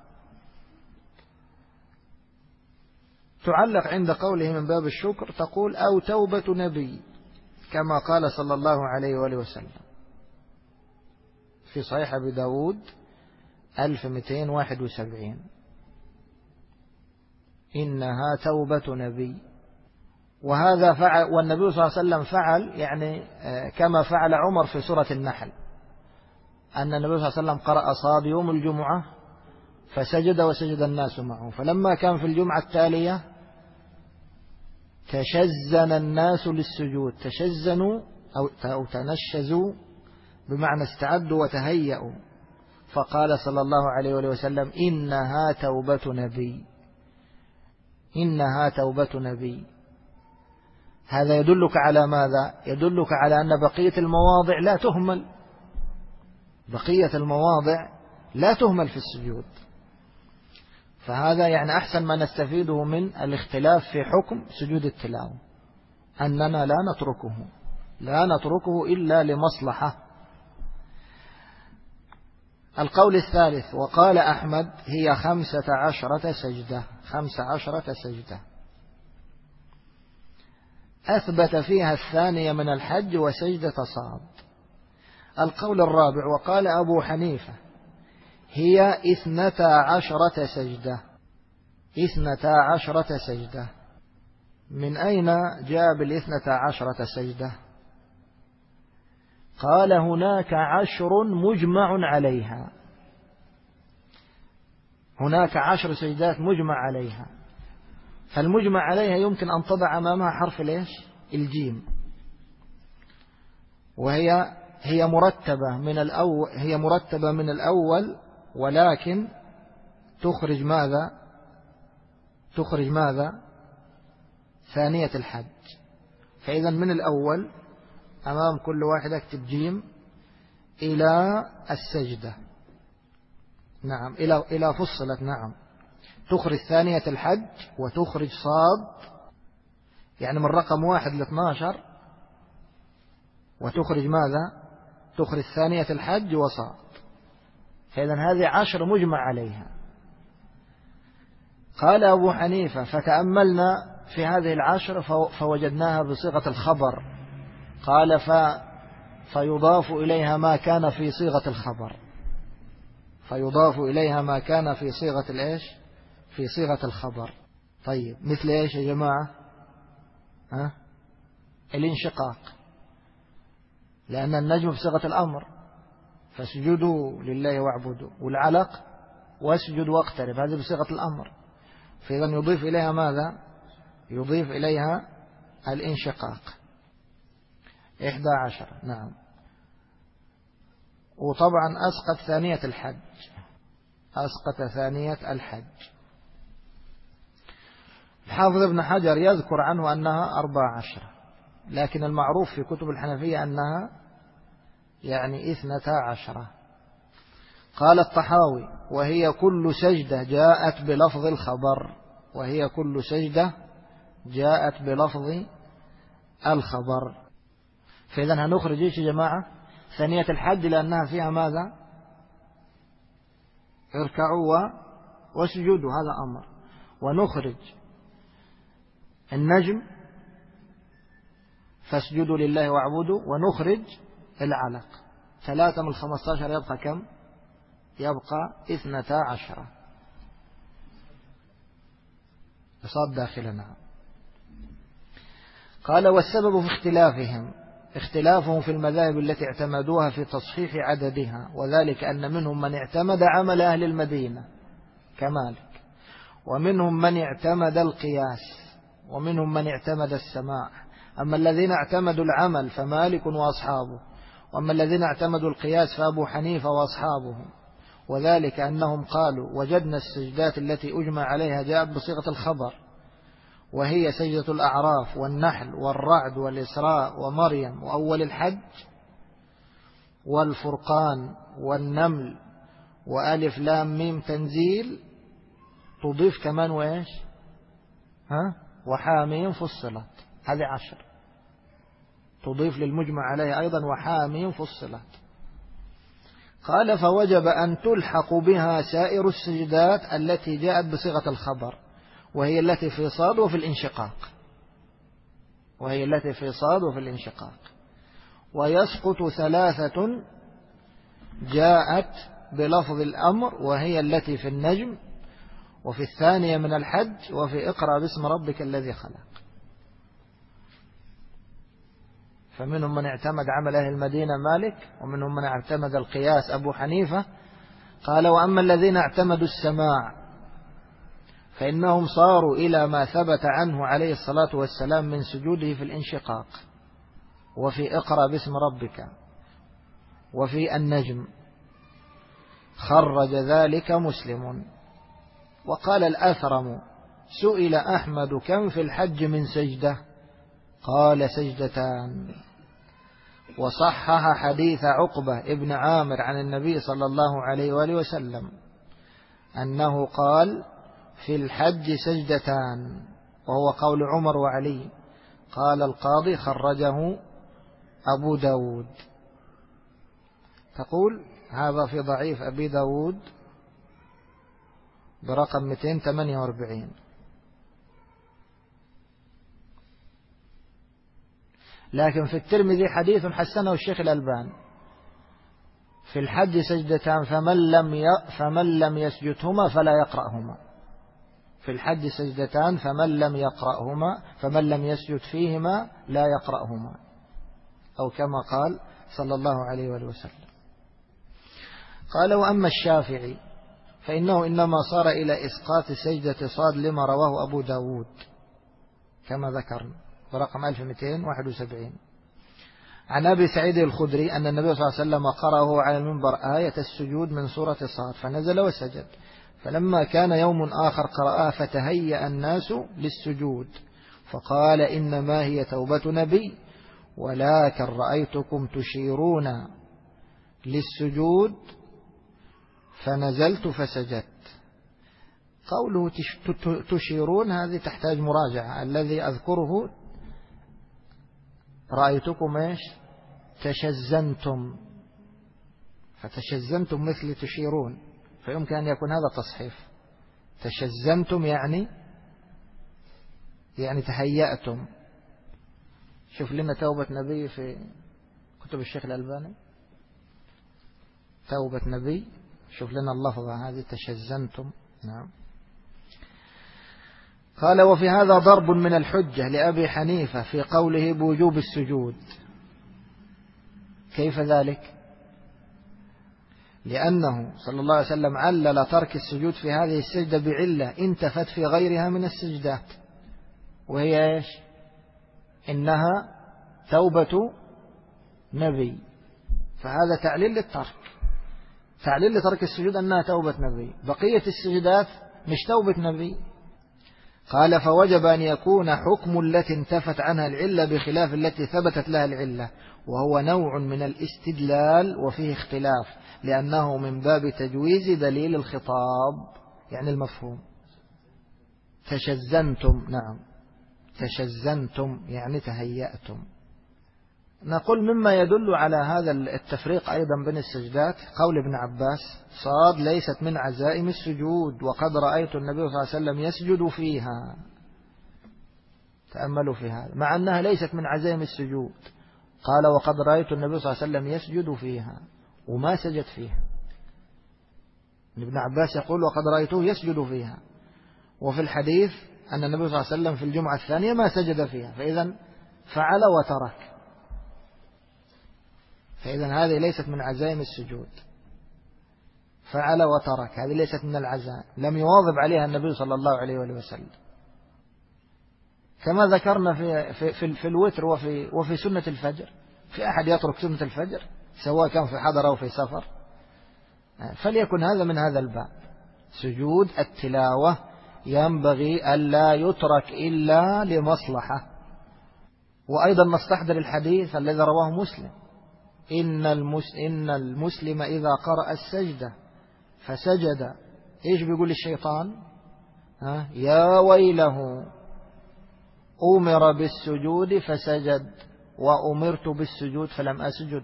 تعلق عند قوله من باب الشكر تقول أو توبة نبي كما قال صلى الله عليه وآله وسلم في صحيح أبي داود 1271 إنها توبة نبي. وهذا فعل، والنبي صلى الله عليه وسلم فعل يعني كما فعل عمر في سورة النحل، أن النبي صلى الله عليه وسلم قرأ صاد يوم الجمعة فسجد وسجد الناس معه، فلما كان في الجمعة التالية تشزن الناس للسجود، تشزنوا أو تنشزوا بمعنى استعدوا وتهيأوا، فقال صلى الله عليه وسلم إنها توبة نبي، إنها توبة نبي. هذا يدلك على ماذا؟ يدلك على أن بقية المواضع لا تهمل، بقية المواضع لا تهمل في السجود. فهذا يعني أحسن ما نستفيده من الاختلاف في حكم سجود التلاوة، أننا لا نتركه إلا لمصلحة. القول الثالث وقال أحمد هي 15 سجدة، 15 سجدة، أثبت فيها الثانية من الحج وسجدة صاد. القول الرابع وقال أبو حنيفة هي 12 سجدة، 12 سجدة. من أين جاء 12 سجدة؟ قال هناك 10 مجمع عليها، هناك 10 سجدات مجمع عليها، فالمجمع عليها يمكن أن تضع أمامها حرف ليش؟ الجيم، وهي مرتبة من الأول، هي مرتبة من الأول، ولكن تخرج ماذا؟ تخرج ماذا؟ ثانية الحج. فإذا من الأول أمام كل واحد اكتب جيم إلى السجدة، نعم إلى فصلت، نعم تخرج ثانية الحج وتخرج صاد، يعني من رقم 1 ل 12، وتخرج ماذا؟ تخرج ثانية الحج وصاد. فإذا هذه 10 مجمع عليها. قال أبو حنيفة فتأملنا في هذه 10 فوجدناها بصيغة الخبر، قال فيضاف إليها ما كان في صيغة الخبر، فيضاف إليها ما كان في صيغة الإيش؟ في صيغة الخبر. طيب مثل إيش يا جماعة؟ الانشقاق، لأن النجم بصيغة الأمر فاسجدوا لله واعبدوا، والعلق واسجد واقترب هذه بصيغة الأمر، فإذا يضيف إليها ماذا؟ يضيف إليها الانشقاق. 11 نعم. وطبعا أسقط ثانية الحج، أسقط ثانية الحج. الحافظ ابن حجر يذكر عنه أنها 14، لكن المعروف في كتب الحنفية أنها يعني 12. قال الطحاوي وهي كل سجدة جاءت بلفظ الخبر، وهي كل سجدة جاءت بلفظ الخبر. فإذا هنخرج إيش يا جماعة؟ ثانية الحج لأنها فيها ماذا؟ اركعوا واسجدوا، هذا أمر. ونخرج النجم فاسجدوا لله واعبدوا، ونخرج العلق. 3 من 15 يبقى كم؟ يبقى 12. صاد داخلنا. قال والسبب في اختلافهم في المذاهب التي اعتمدوها في تصحيح عددها، وذلك أن منهم من اعتمد عمل أهل المدينة كمالك، ومنهم من اعتمد القياس، ومنهم من اعتمد السماع. أما الذين اعتمدوا العمل فمالك وأصحابه، وأما الذين اعتمدوا القياس فأبو حنيفة وأصحابه. وذلك أنهم قالوا وجدنا السجدات التي أجمع عليها جاءت بصيغة الخبر، وهي سجدة الأعراف والنحل والرعد والإسراء ومريم وأول الحج والفرقان والنمل وألف لام ميم تنزيل، تضيف كمان وإيش وحاميم فصلت، هذه 10 تضيف للمجمع عليه أيضا وحاميم فصلت. قال فوجب أن تلحق بها سائر السجدات التي جاءت بصيغة الخبر، وهي التي في صاد وفي الانشقاق، ويسقط 3 جاءت بلفظ الأمر، وهي التي في النجم، وفي 2 من الحج، وفي اقرأ باسم ربك الذي خلق. فمنهم من اعتمد عمل أهل المدينة مالك، ومنهم من اعتمد القياس أبو حنيفة. قال وأما الذين اعتمدوا السماع فإنهم صاروا إلى ما ثبت عنه عليه الصلاة والسلام من سجوده في الانشقاق، وفي اقرأ باسم ربك، وفي النجم. خرج ذلك مسلم. وقال الأثرم سئل أحمد كم في الحج من سجدة؟ قال 2. وصحح حديث عقبة ابن عامر عن النبي صلى الله عليه وآله وسلم أنه قال في الحج 2، وهو قول عمر وعلي. قال القاضي خرجه أبو داود. تقول هذا في ضعيف أبي داود برقم 248. لكن في الترمذي حديث حسنه الشيخ الألباني في الحج 2 فمن لم يسجدهما فلا يقرأهما. في الحج 2 فمن لم يسجد فيهما لا يقرأهما، أو كما قال صلى الله عليه وآله وسلم. قال وأما الشافعي فإنه إنما صار إلى إسقاط سجدة صاد لما رواه أبو داود كما ذكرنا برقم 1271 عن أبي سعيد الخدري أن النبي صلى الله عليه وسلم قرأه على المنبر آية السجود من سورة صاد فنزل وسجد. فلما كان يوم آخر قرأها فتهيأ الناس للسجود، فقال إنما هي توبة نبي، ولكن رأيتكم تشيرون للسجود فنزلت فسجدت. قوله تشيرون هذه تحتاج مراجعة. الذي أذكره رأيتكم إيش تشزنتم، فتشزنتم مثل تشيرون، فيمكن أن يكون هذا تصحيف. تشزنتم يعني تهيأتم. شوف لنا توبة نبي في كتب الشيخ الألباني، توبة نبي، شوف لنا اللفظة هذه تشزنتم. نعم. قال وفي هذا ضرب من الحجة لأبي حنيفة في قوله بوجوب السجود. كيف ذلك؟ لأنه صلى الله عليه وسلم علل ترك السجود في هذه السجدة بعلة انتفت في غيرها من السجدات، وهي إيش؟ إنها توبة نبي، فهذا تعليل للترك، تعليل لترك السجود أنها توبة نبي، بقية السجدات مش توبة نبي. قال فوجب أن يكون حكم التي انتفت عنها العلة بخلاف التي ثبتت لها العلة، وهو نوع من الاستدلال وفيه اختلاف، لأنه من باب تجويز دليل الخطاب، يعني المفهوم. تشزنتم، نعم، تشزنتم يعني تهيأتم. نقول مما يدل على هذا التفريق أيضا بين السجدات قول ابن عباس صاد ليست من عزائم السجود، وقد رأيت النبي صلى الله عليه وسلم يسجد فيها. تأملوا في هذا، مع أنها ليست من عزائم السجود. قال وقد رأيت النبي صلى الله عليه وسلم يسجد فيها وما سجد فيها. ابن عباس يقول وقد رأيته يسجد فيها، وفي الحديث أن النبي صلى الله عليه وسلم في الجمعة الثانية ما سجد فيها، فإذا فعل وترك. فإذا هذه ليست من عزائم السجود، فعل وترك، هذه ليست من العزائم، لم يواظب عليها النبي صلى الله عليه وسلم، كما ذكرنا في الوتر وفي سنة الفجر. في أحد يترك سنة الفجر سواء كان في حضر أو في سفر؟ فليكن هذا من هذا الباب. سجود التلاوة ينبغي ألا يترك إلا لمصلحة. وأيضا نستحضر الحديث الذي رواه مسلم: إن المسلم إذا قرأ السجدة فسجد، إيش بيقول الشيطان؟ يا ويله أمر بالسجود فسجد وأمرت بالسجود فلم أسجد.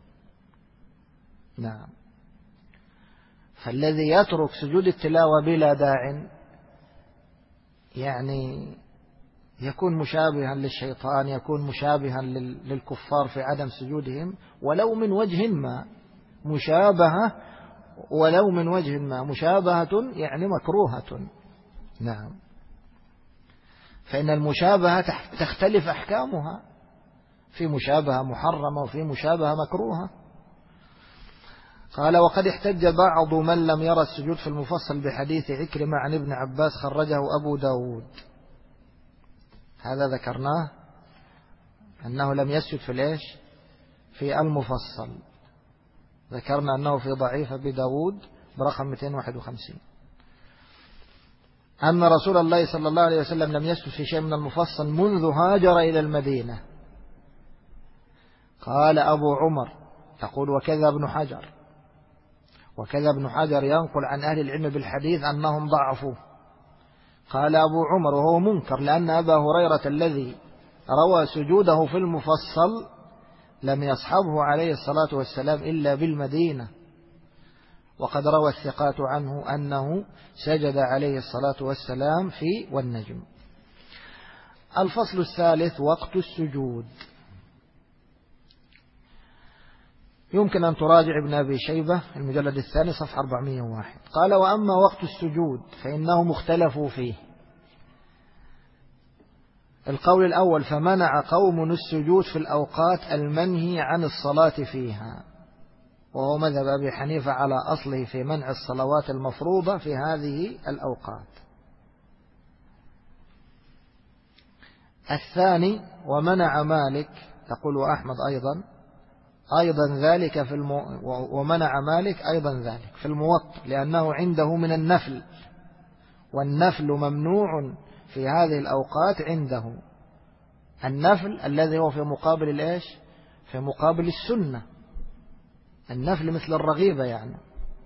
نعم. فالذي يترك سجود التلاوة بلا داع يعني يكون مشابها للشيطان، يكون مشابها للكفار في عدم سجودهم ولو من وجه ما، مشابهة ولو من وجه ما، مشابهة يعني مكروهة. نعم. فإن المشابهة تختلف أحكامها، في مشابهة محرمة وفي مشابهة مكروهة. قال وقد احتج بعض من لم يرى السجود في المفصل بحديث عكرمة عن ابن عباس خرجه أبو داود. هذا ذكرناه أنه لم يسجد في المفصل، ذكرنا أنه في ضعيف أبي داود برقم 251. أن رسول الله صلى الله عليه وسلم لم يسجد في شيء من المفصل منذ هاجر إلى المدينة. قال أبو عمر يقول وكذا ابن حجر ينقل عن أهل العلم بالحديث أنهم ضعفوا. قال أبو عمر وهو منكر، لأن أبا هريرة الذي روى سجوده في المفصل لم يصحبه عليه الصلاة والسلام إلا بالمدينة، وقد روى الثقات عنه أنه سجد عليه الصلاة والسلام في والنجم. الفصل الثالث وقت السجود. يمكن أن تراجع ابن أبي شيبة المجلد الثاني صفحة 401. قال وأما وقت السجود فإنه مختلف فيه. القول الأول: فمنع قوم السجود في الأوقات المنهي عن الصلاة فيها، وهو مذهب أبي حنيفة على أصله في منع الصلوات المفروضة في هذه الأوقات. الثاني: ومنع مالك، يقول وأحمد أيضا ذلك ومنع مالك أيضا ذلك في الموطأ، لأنه عنده من النفل، والنفل ممنوع في هذه الأوقات عنده. النفل الذي هو في مقابل في مقابل السنة، النفل مثل الرغيبة يعني.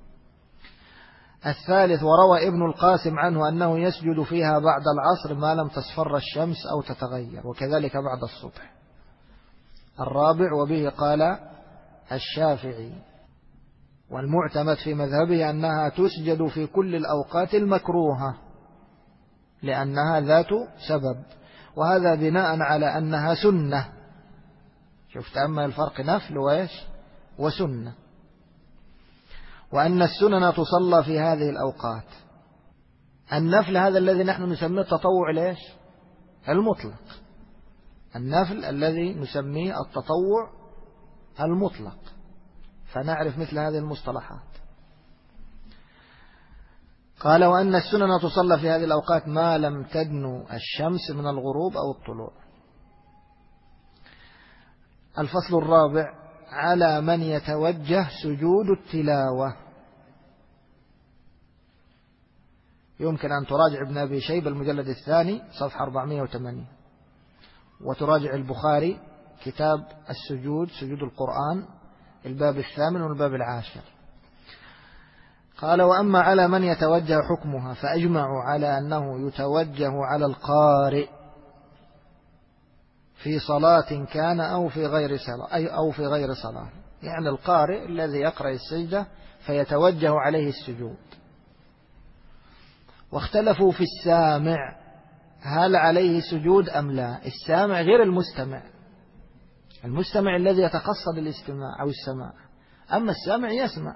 الثالث: وروى ابن القاسم عنه أنه يسجد فيها بعد العصر ما لم تصفر الشمس أو تتغير، وكذلك بعد الصبح. الرابع: وبه قال الشافعي، والمعتمد في مذهبه أنها تسجد في كل الأوقات المكروهة لأنها ذات سبب، وهذا بناء على أنها سنة. شفت أما الفرق نفل وسنة، وأن السنن تصلى في هذه الأوقات. النفل هذا الذي نحن نسميه التطوع المطلق، النفل الذي نسميه التطوع المطلق، فنعرف مثل هذه المصطلحات. قال وأن السنن تصلى في هذه الأوقات ما لم تدنو الشمس من الغروب أو الطلوع. الفصل الرابع: على من يتوجه سجود التلاوة. يمكن أن تراجع ابن أبي شيبة المجلد الثاني صفحة 480، وتراجع البخاري كتاب السجود، سجود القرآن، الباب 8 والباب 10. قال وأما على من يتوجه حكمها فأجمعوا على أنه يتوجه على القارئ في صلاة كان أو في غير صلاة، يعني القارئ الذي يقرأ السجدة فيتوجه عليه السجود. واختلفوا في السامع هل عليه سجود أم لا؟ السامع غير المستمع. المستمع الذي يتقصد الاستماع أو السماع، أما السامع يسمع.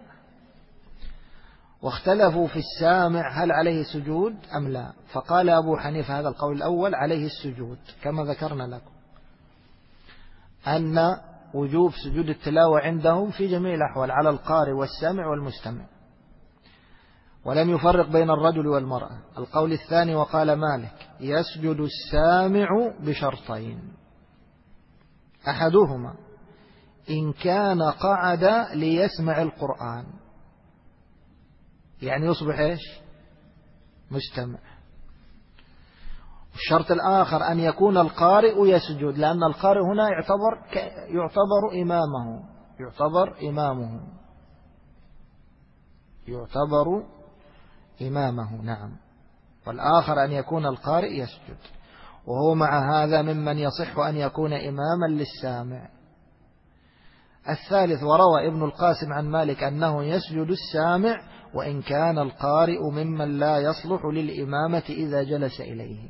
واختلفوا في السامع هل عليه سجود أم لا، فقال أبو حنيفة هذا القول الأول عليه السجود كما ذكرنا لكم، أن وجوب سجود التلاوة عندهم في جميع الأحوال على القارئ والسامع والمستمع، ولم يفرق بين الرجل والمرأة. القول الثاني وقال مالك يسجد السامع بشرطين: أحدهما إن كان قعد ليسمع القرآن، يعني يصبح إيش؟ مستمع. الشرط الآخر أن يكون القارئ يسجد، لأن القارئ هنا يعتبر إمامه. نعم. والآخر أن يكون القارئ يسجد، وهو مع هذا ممن يصح أن يكون إماما للسامع. الثالث وروى ابن القاسم عن مالك أنه يسجد السامع وإن كان القارئ ممن لا يصلح للإمامة إذا جلس إليه.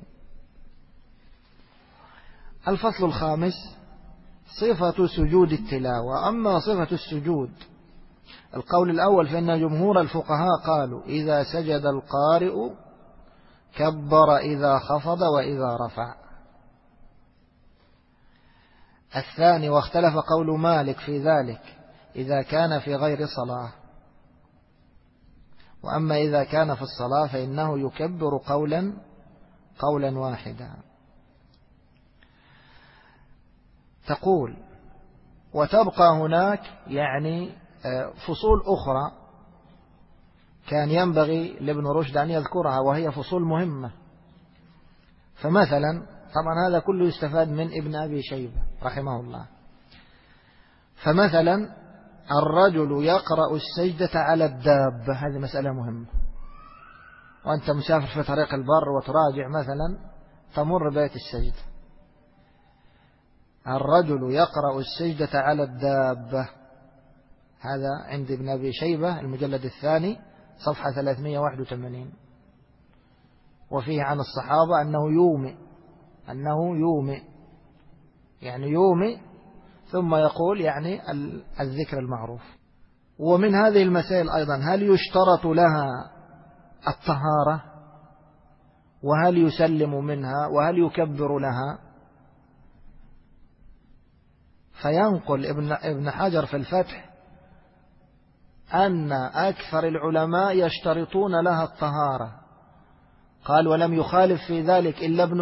الفصل الخامس: صفة سجود التلاوة. أما صفة السجود، القول الأول فإن جمهور الفقهاء قالوا إذا سجد القارئ كبر إذا خفض وإذا رفع. الثاني واختلف قول مالك في ذلك إذا كان في غير صلاة، وأما إذا كان في الصلاة فإنه يكبر قولا واحدا. تقول وتبقى هناك يعني فصول أخرى كان ينبغي لابن رشد أن يذكرها، وهي فصول مهمة. فمثلا طبعا هذا كله يستفاد من ابن أبي شيبة رحمه الله. فمثلا الرجل يقرأ السجدة على الدابة، هذه مسألة مهمة، وأنت مسافر في طريق البر وتراجع مثلا تمر بيت السجدة. الرجل يقرأ السجدة على الدابة، هذا عند ابن أبي شيبة المجلد الثاني صفحة 381. وفيه عن الصحابة أنه يومئ يعني يومئ ثم يقول يعني الذكر المعروف. ومن هذه المسائل أيضا هل يشترط لها الطهارة، وهل يسلم منها، وهل يكبر لها؟ فينقل ابن حجر في الفتح أن أكثر العلماء يشترطون لها الطهارة. قال ولم يخالف في ذلك إلا ابن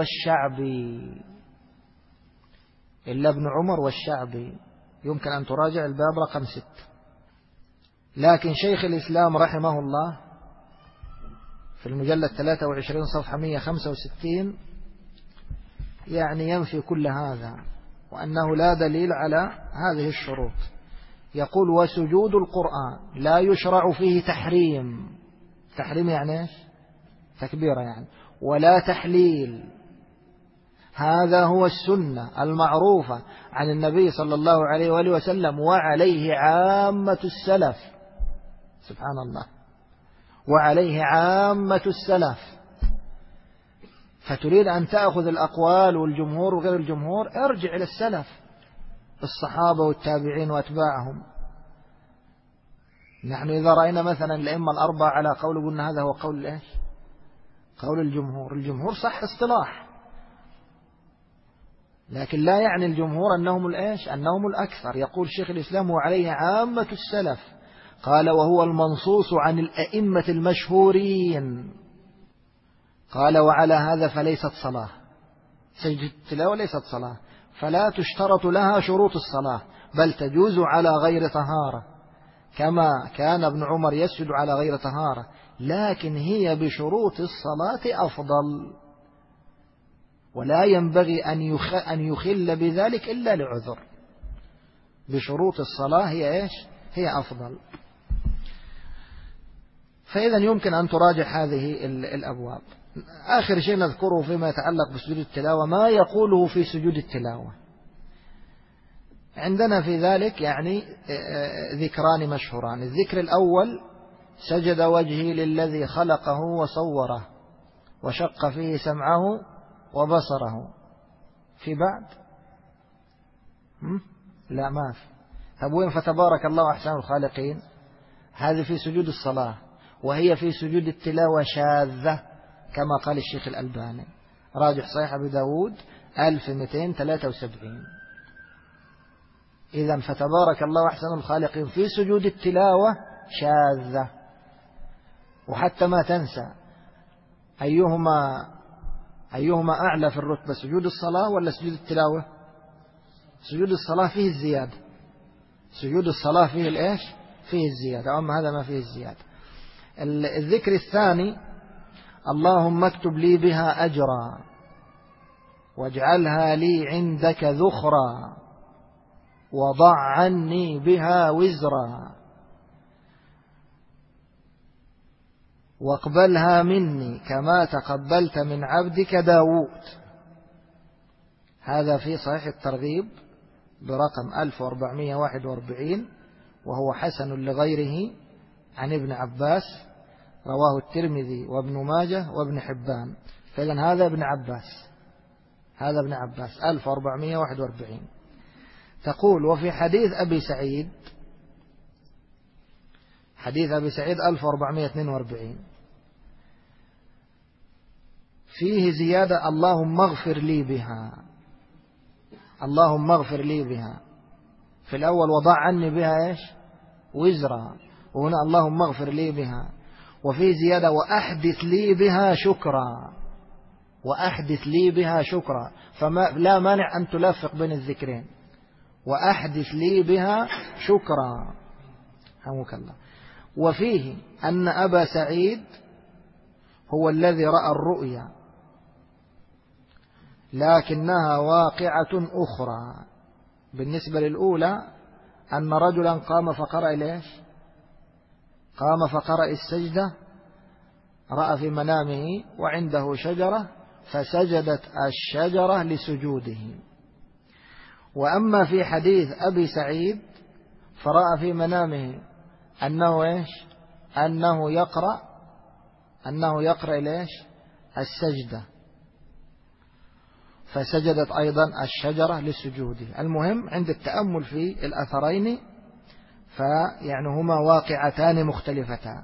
عمر والشعبي. يمكن أن تراجع الباب رقم 6. لكن شيخ الإسلام رحمه الله في المجلد 23 صفحة 165 يعني ينفي كل هذا، وأنه لا دليل على هذه الشروط. يقول وسجود القرآن لا يشرع فيه تحريم يعني إيش؟ تكبيرة يعني، ولا تحليل. هذا هو السنة المعروفة عن النبي صلى الله عليه وآله وسلم، وعليه عامة السلف. سبحان الله، وعليه عامة السلف. فتريد أن تأخذ الأقوال والجمهور وغير الجمهور، ارجع إلى السلف الصحابة والتابعين وأتباعهم. نحن إذا رأينا مثلا الأئمة الأربعة على قول قلنا هذا هو قول إيش؟ قول الجمهور صح اصطلاح، لكن لا يعني الجمهور أنهم الأكثر. يقول شيخ الإسلام وعليه عامة السلف. قال وهو المنصوص عن الأئمة المشهورين. قال وعلى هذا فليست صلاة، سجد التلاوة ليست صلاة، فلا تشترط لها شروط الصلاة، بل تجوز على غير طهارة، كما كان ابن عمر يسجد على غير طهارة، لكن هي بشروط الصلاة أفضل، ولا ينبغي أن يخل بذلك إلا لعذر. بشروط الصلاة هي إيش؟ هي أفضل. فإذا يمكن أن تراجع هذه الأبواب. آخر شيء نذكره فيما يتعلق بسجود التلاوة ما يقوله في سجود التلاوة. عندنا في ذلك يعني ذكران مشهوران. الذكر الأول سجد وجهي للذي خلقه وصوره، وشق فيه سمعه وبصره. في بعد؟ لا ما في. طب وين فتبارك الله أحسن الخالقين؟ هذه في سجود الصلاة، وهي في سجود التلاوة شاذة كما قال الشيخ الألباني، راجح صحيح أبي داود 1273. إذن فتبارك الله أحسن الخالقين في سجود التلاوة شاذة. وحتى ما تنسى أيهما أعلى في الرتبة، سجود الصلاة ولا سجود التلاوة؟ سجود الصلاة فيه الزيادة، سجود الصلاة فيه الإيش؟ فيه الزيادة. أما هذا ما فيه الزيادة. الذكر الثاني: اللهم اكتب لي بها أجرا واجعلها لي عندك ذخرا وضع عني بها وزرا واقبلها مني كما تقبلت من عبدك داود. هذا في صحيح الترغيب برقم 1441، وهو حسن لغيره عن ابن عباس، رواه الترمذي وابن ماجه وابن حبان. فإذن هذا ابن عباس 1441. تقول: وفي حديث أبي سعيد 1442 فيه زيادة: اللهم اغفر لي بها. اللهم اغفر لي بها. في الأول وضع عني بها إيش؟ وزرا، وهنا اللهم اغفر لي بها. وفي زيادة: وأحدث لي بها شكرا. وأحدث لي بها شكرا، فما لا مانع أن تلفق بين الذكرين. وأحدث لي بها شكرا، حمك الله. وفيه أن أبا سعيد هو الذي رأى الرؤيا، لكنها واقعة أخرى. بالنسبة للأولى أن رجلا قام فقرأ ليش؟ قام فقرأ السجدة، رأى في منامه وعنده شجرة فسجدت الشجرة لسجوده. وأما في حديث أبي سعيد فرأى في منامه أنه إيش؟ أنه يقرأ ليش؟ السجدة، فسجدت أيضا الشجرة لسجوده. المهم عند التأمل في الأثرين فيعني هما واقعتان مختلفتان.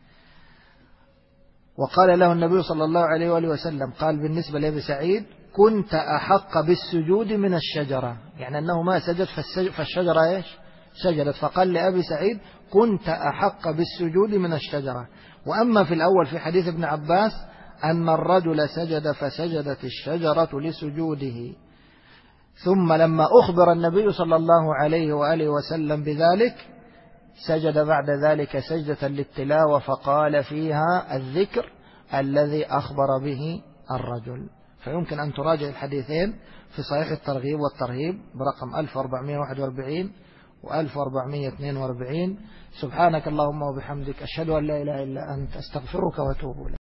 وقال له النبي صلى الله عليه وآله وسلم، قال بالنسبة لأبي سعيد: كنت أحق بالسجود من الشجرة، يعني أنه ما سجد فالشجرة إيش؟ سجدت. فقال لأبي سعيد: كنت أحق بالسجود من الشجرة. وأما في الأول في حديث ابن عباس أن الرجل سجد فسجدت الشجرة لسجوده، ثم لما أخبر النبي صلى الله عليه وآله وسلم بذلك سجد بعد ذلك سجدة للتلاوة، فقال فيها الذكر الذي أخبر به الرجل. فيمكن أن تراجع الحديثين في صحيح الترغيب والترهيب برقم 1441 و1442. سبحانك اللهم وبحمدك، أشهد أن لا إله إلا أنت، أستغفرك وأتوب إليك.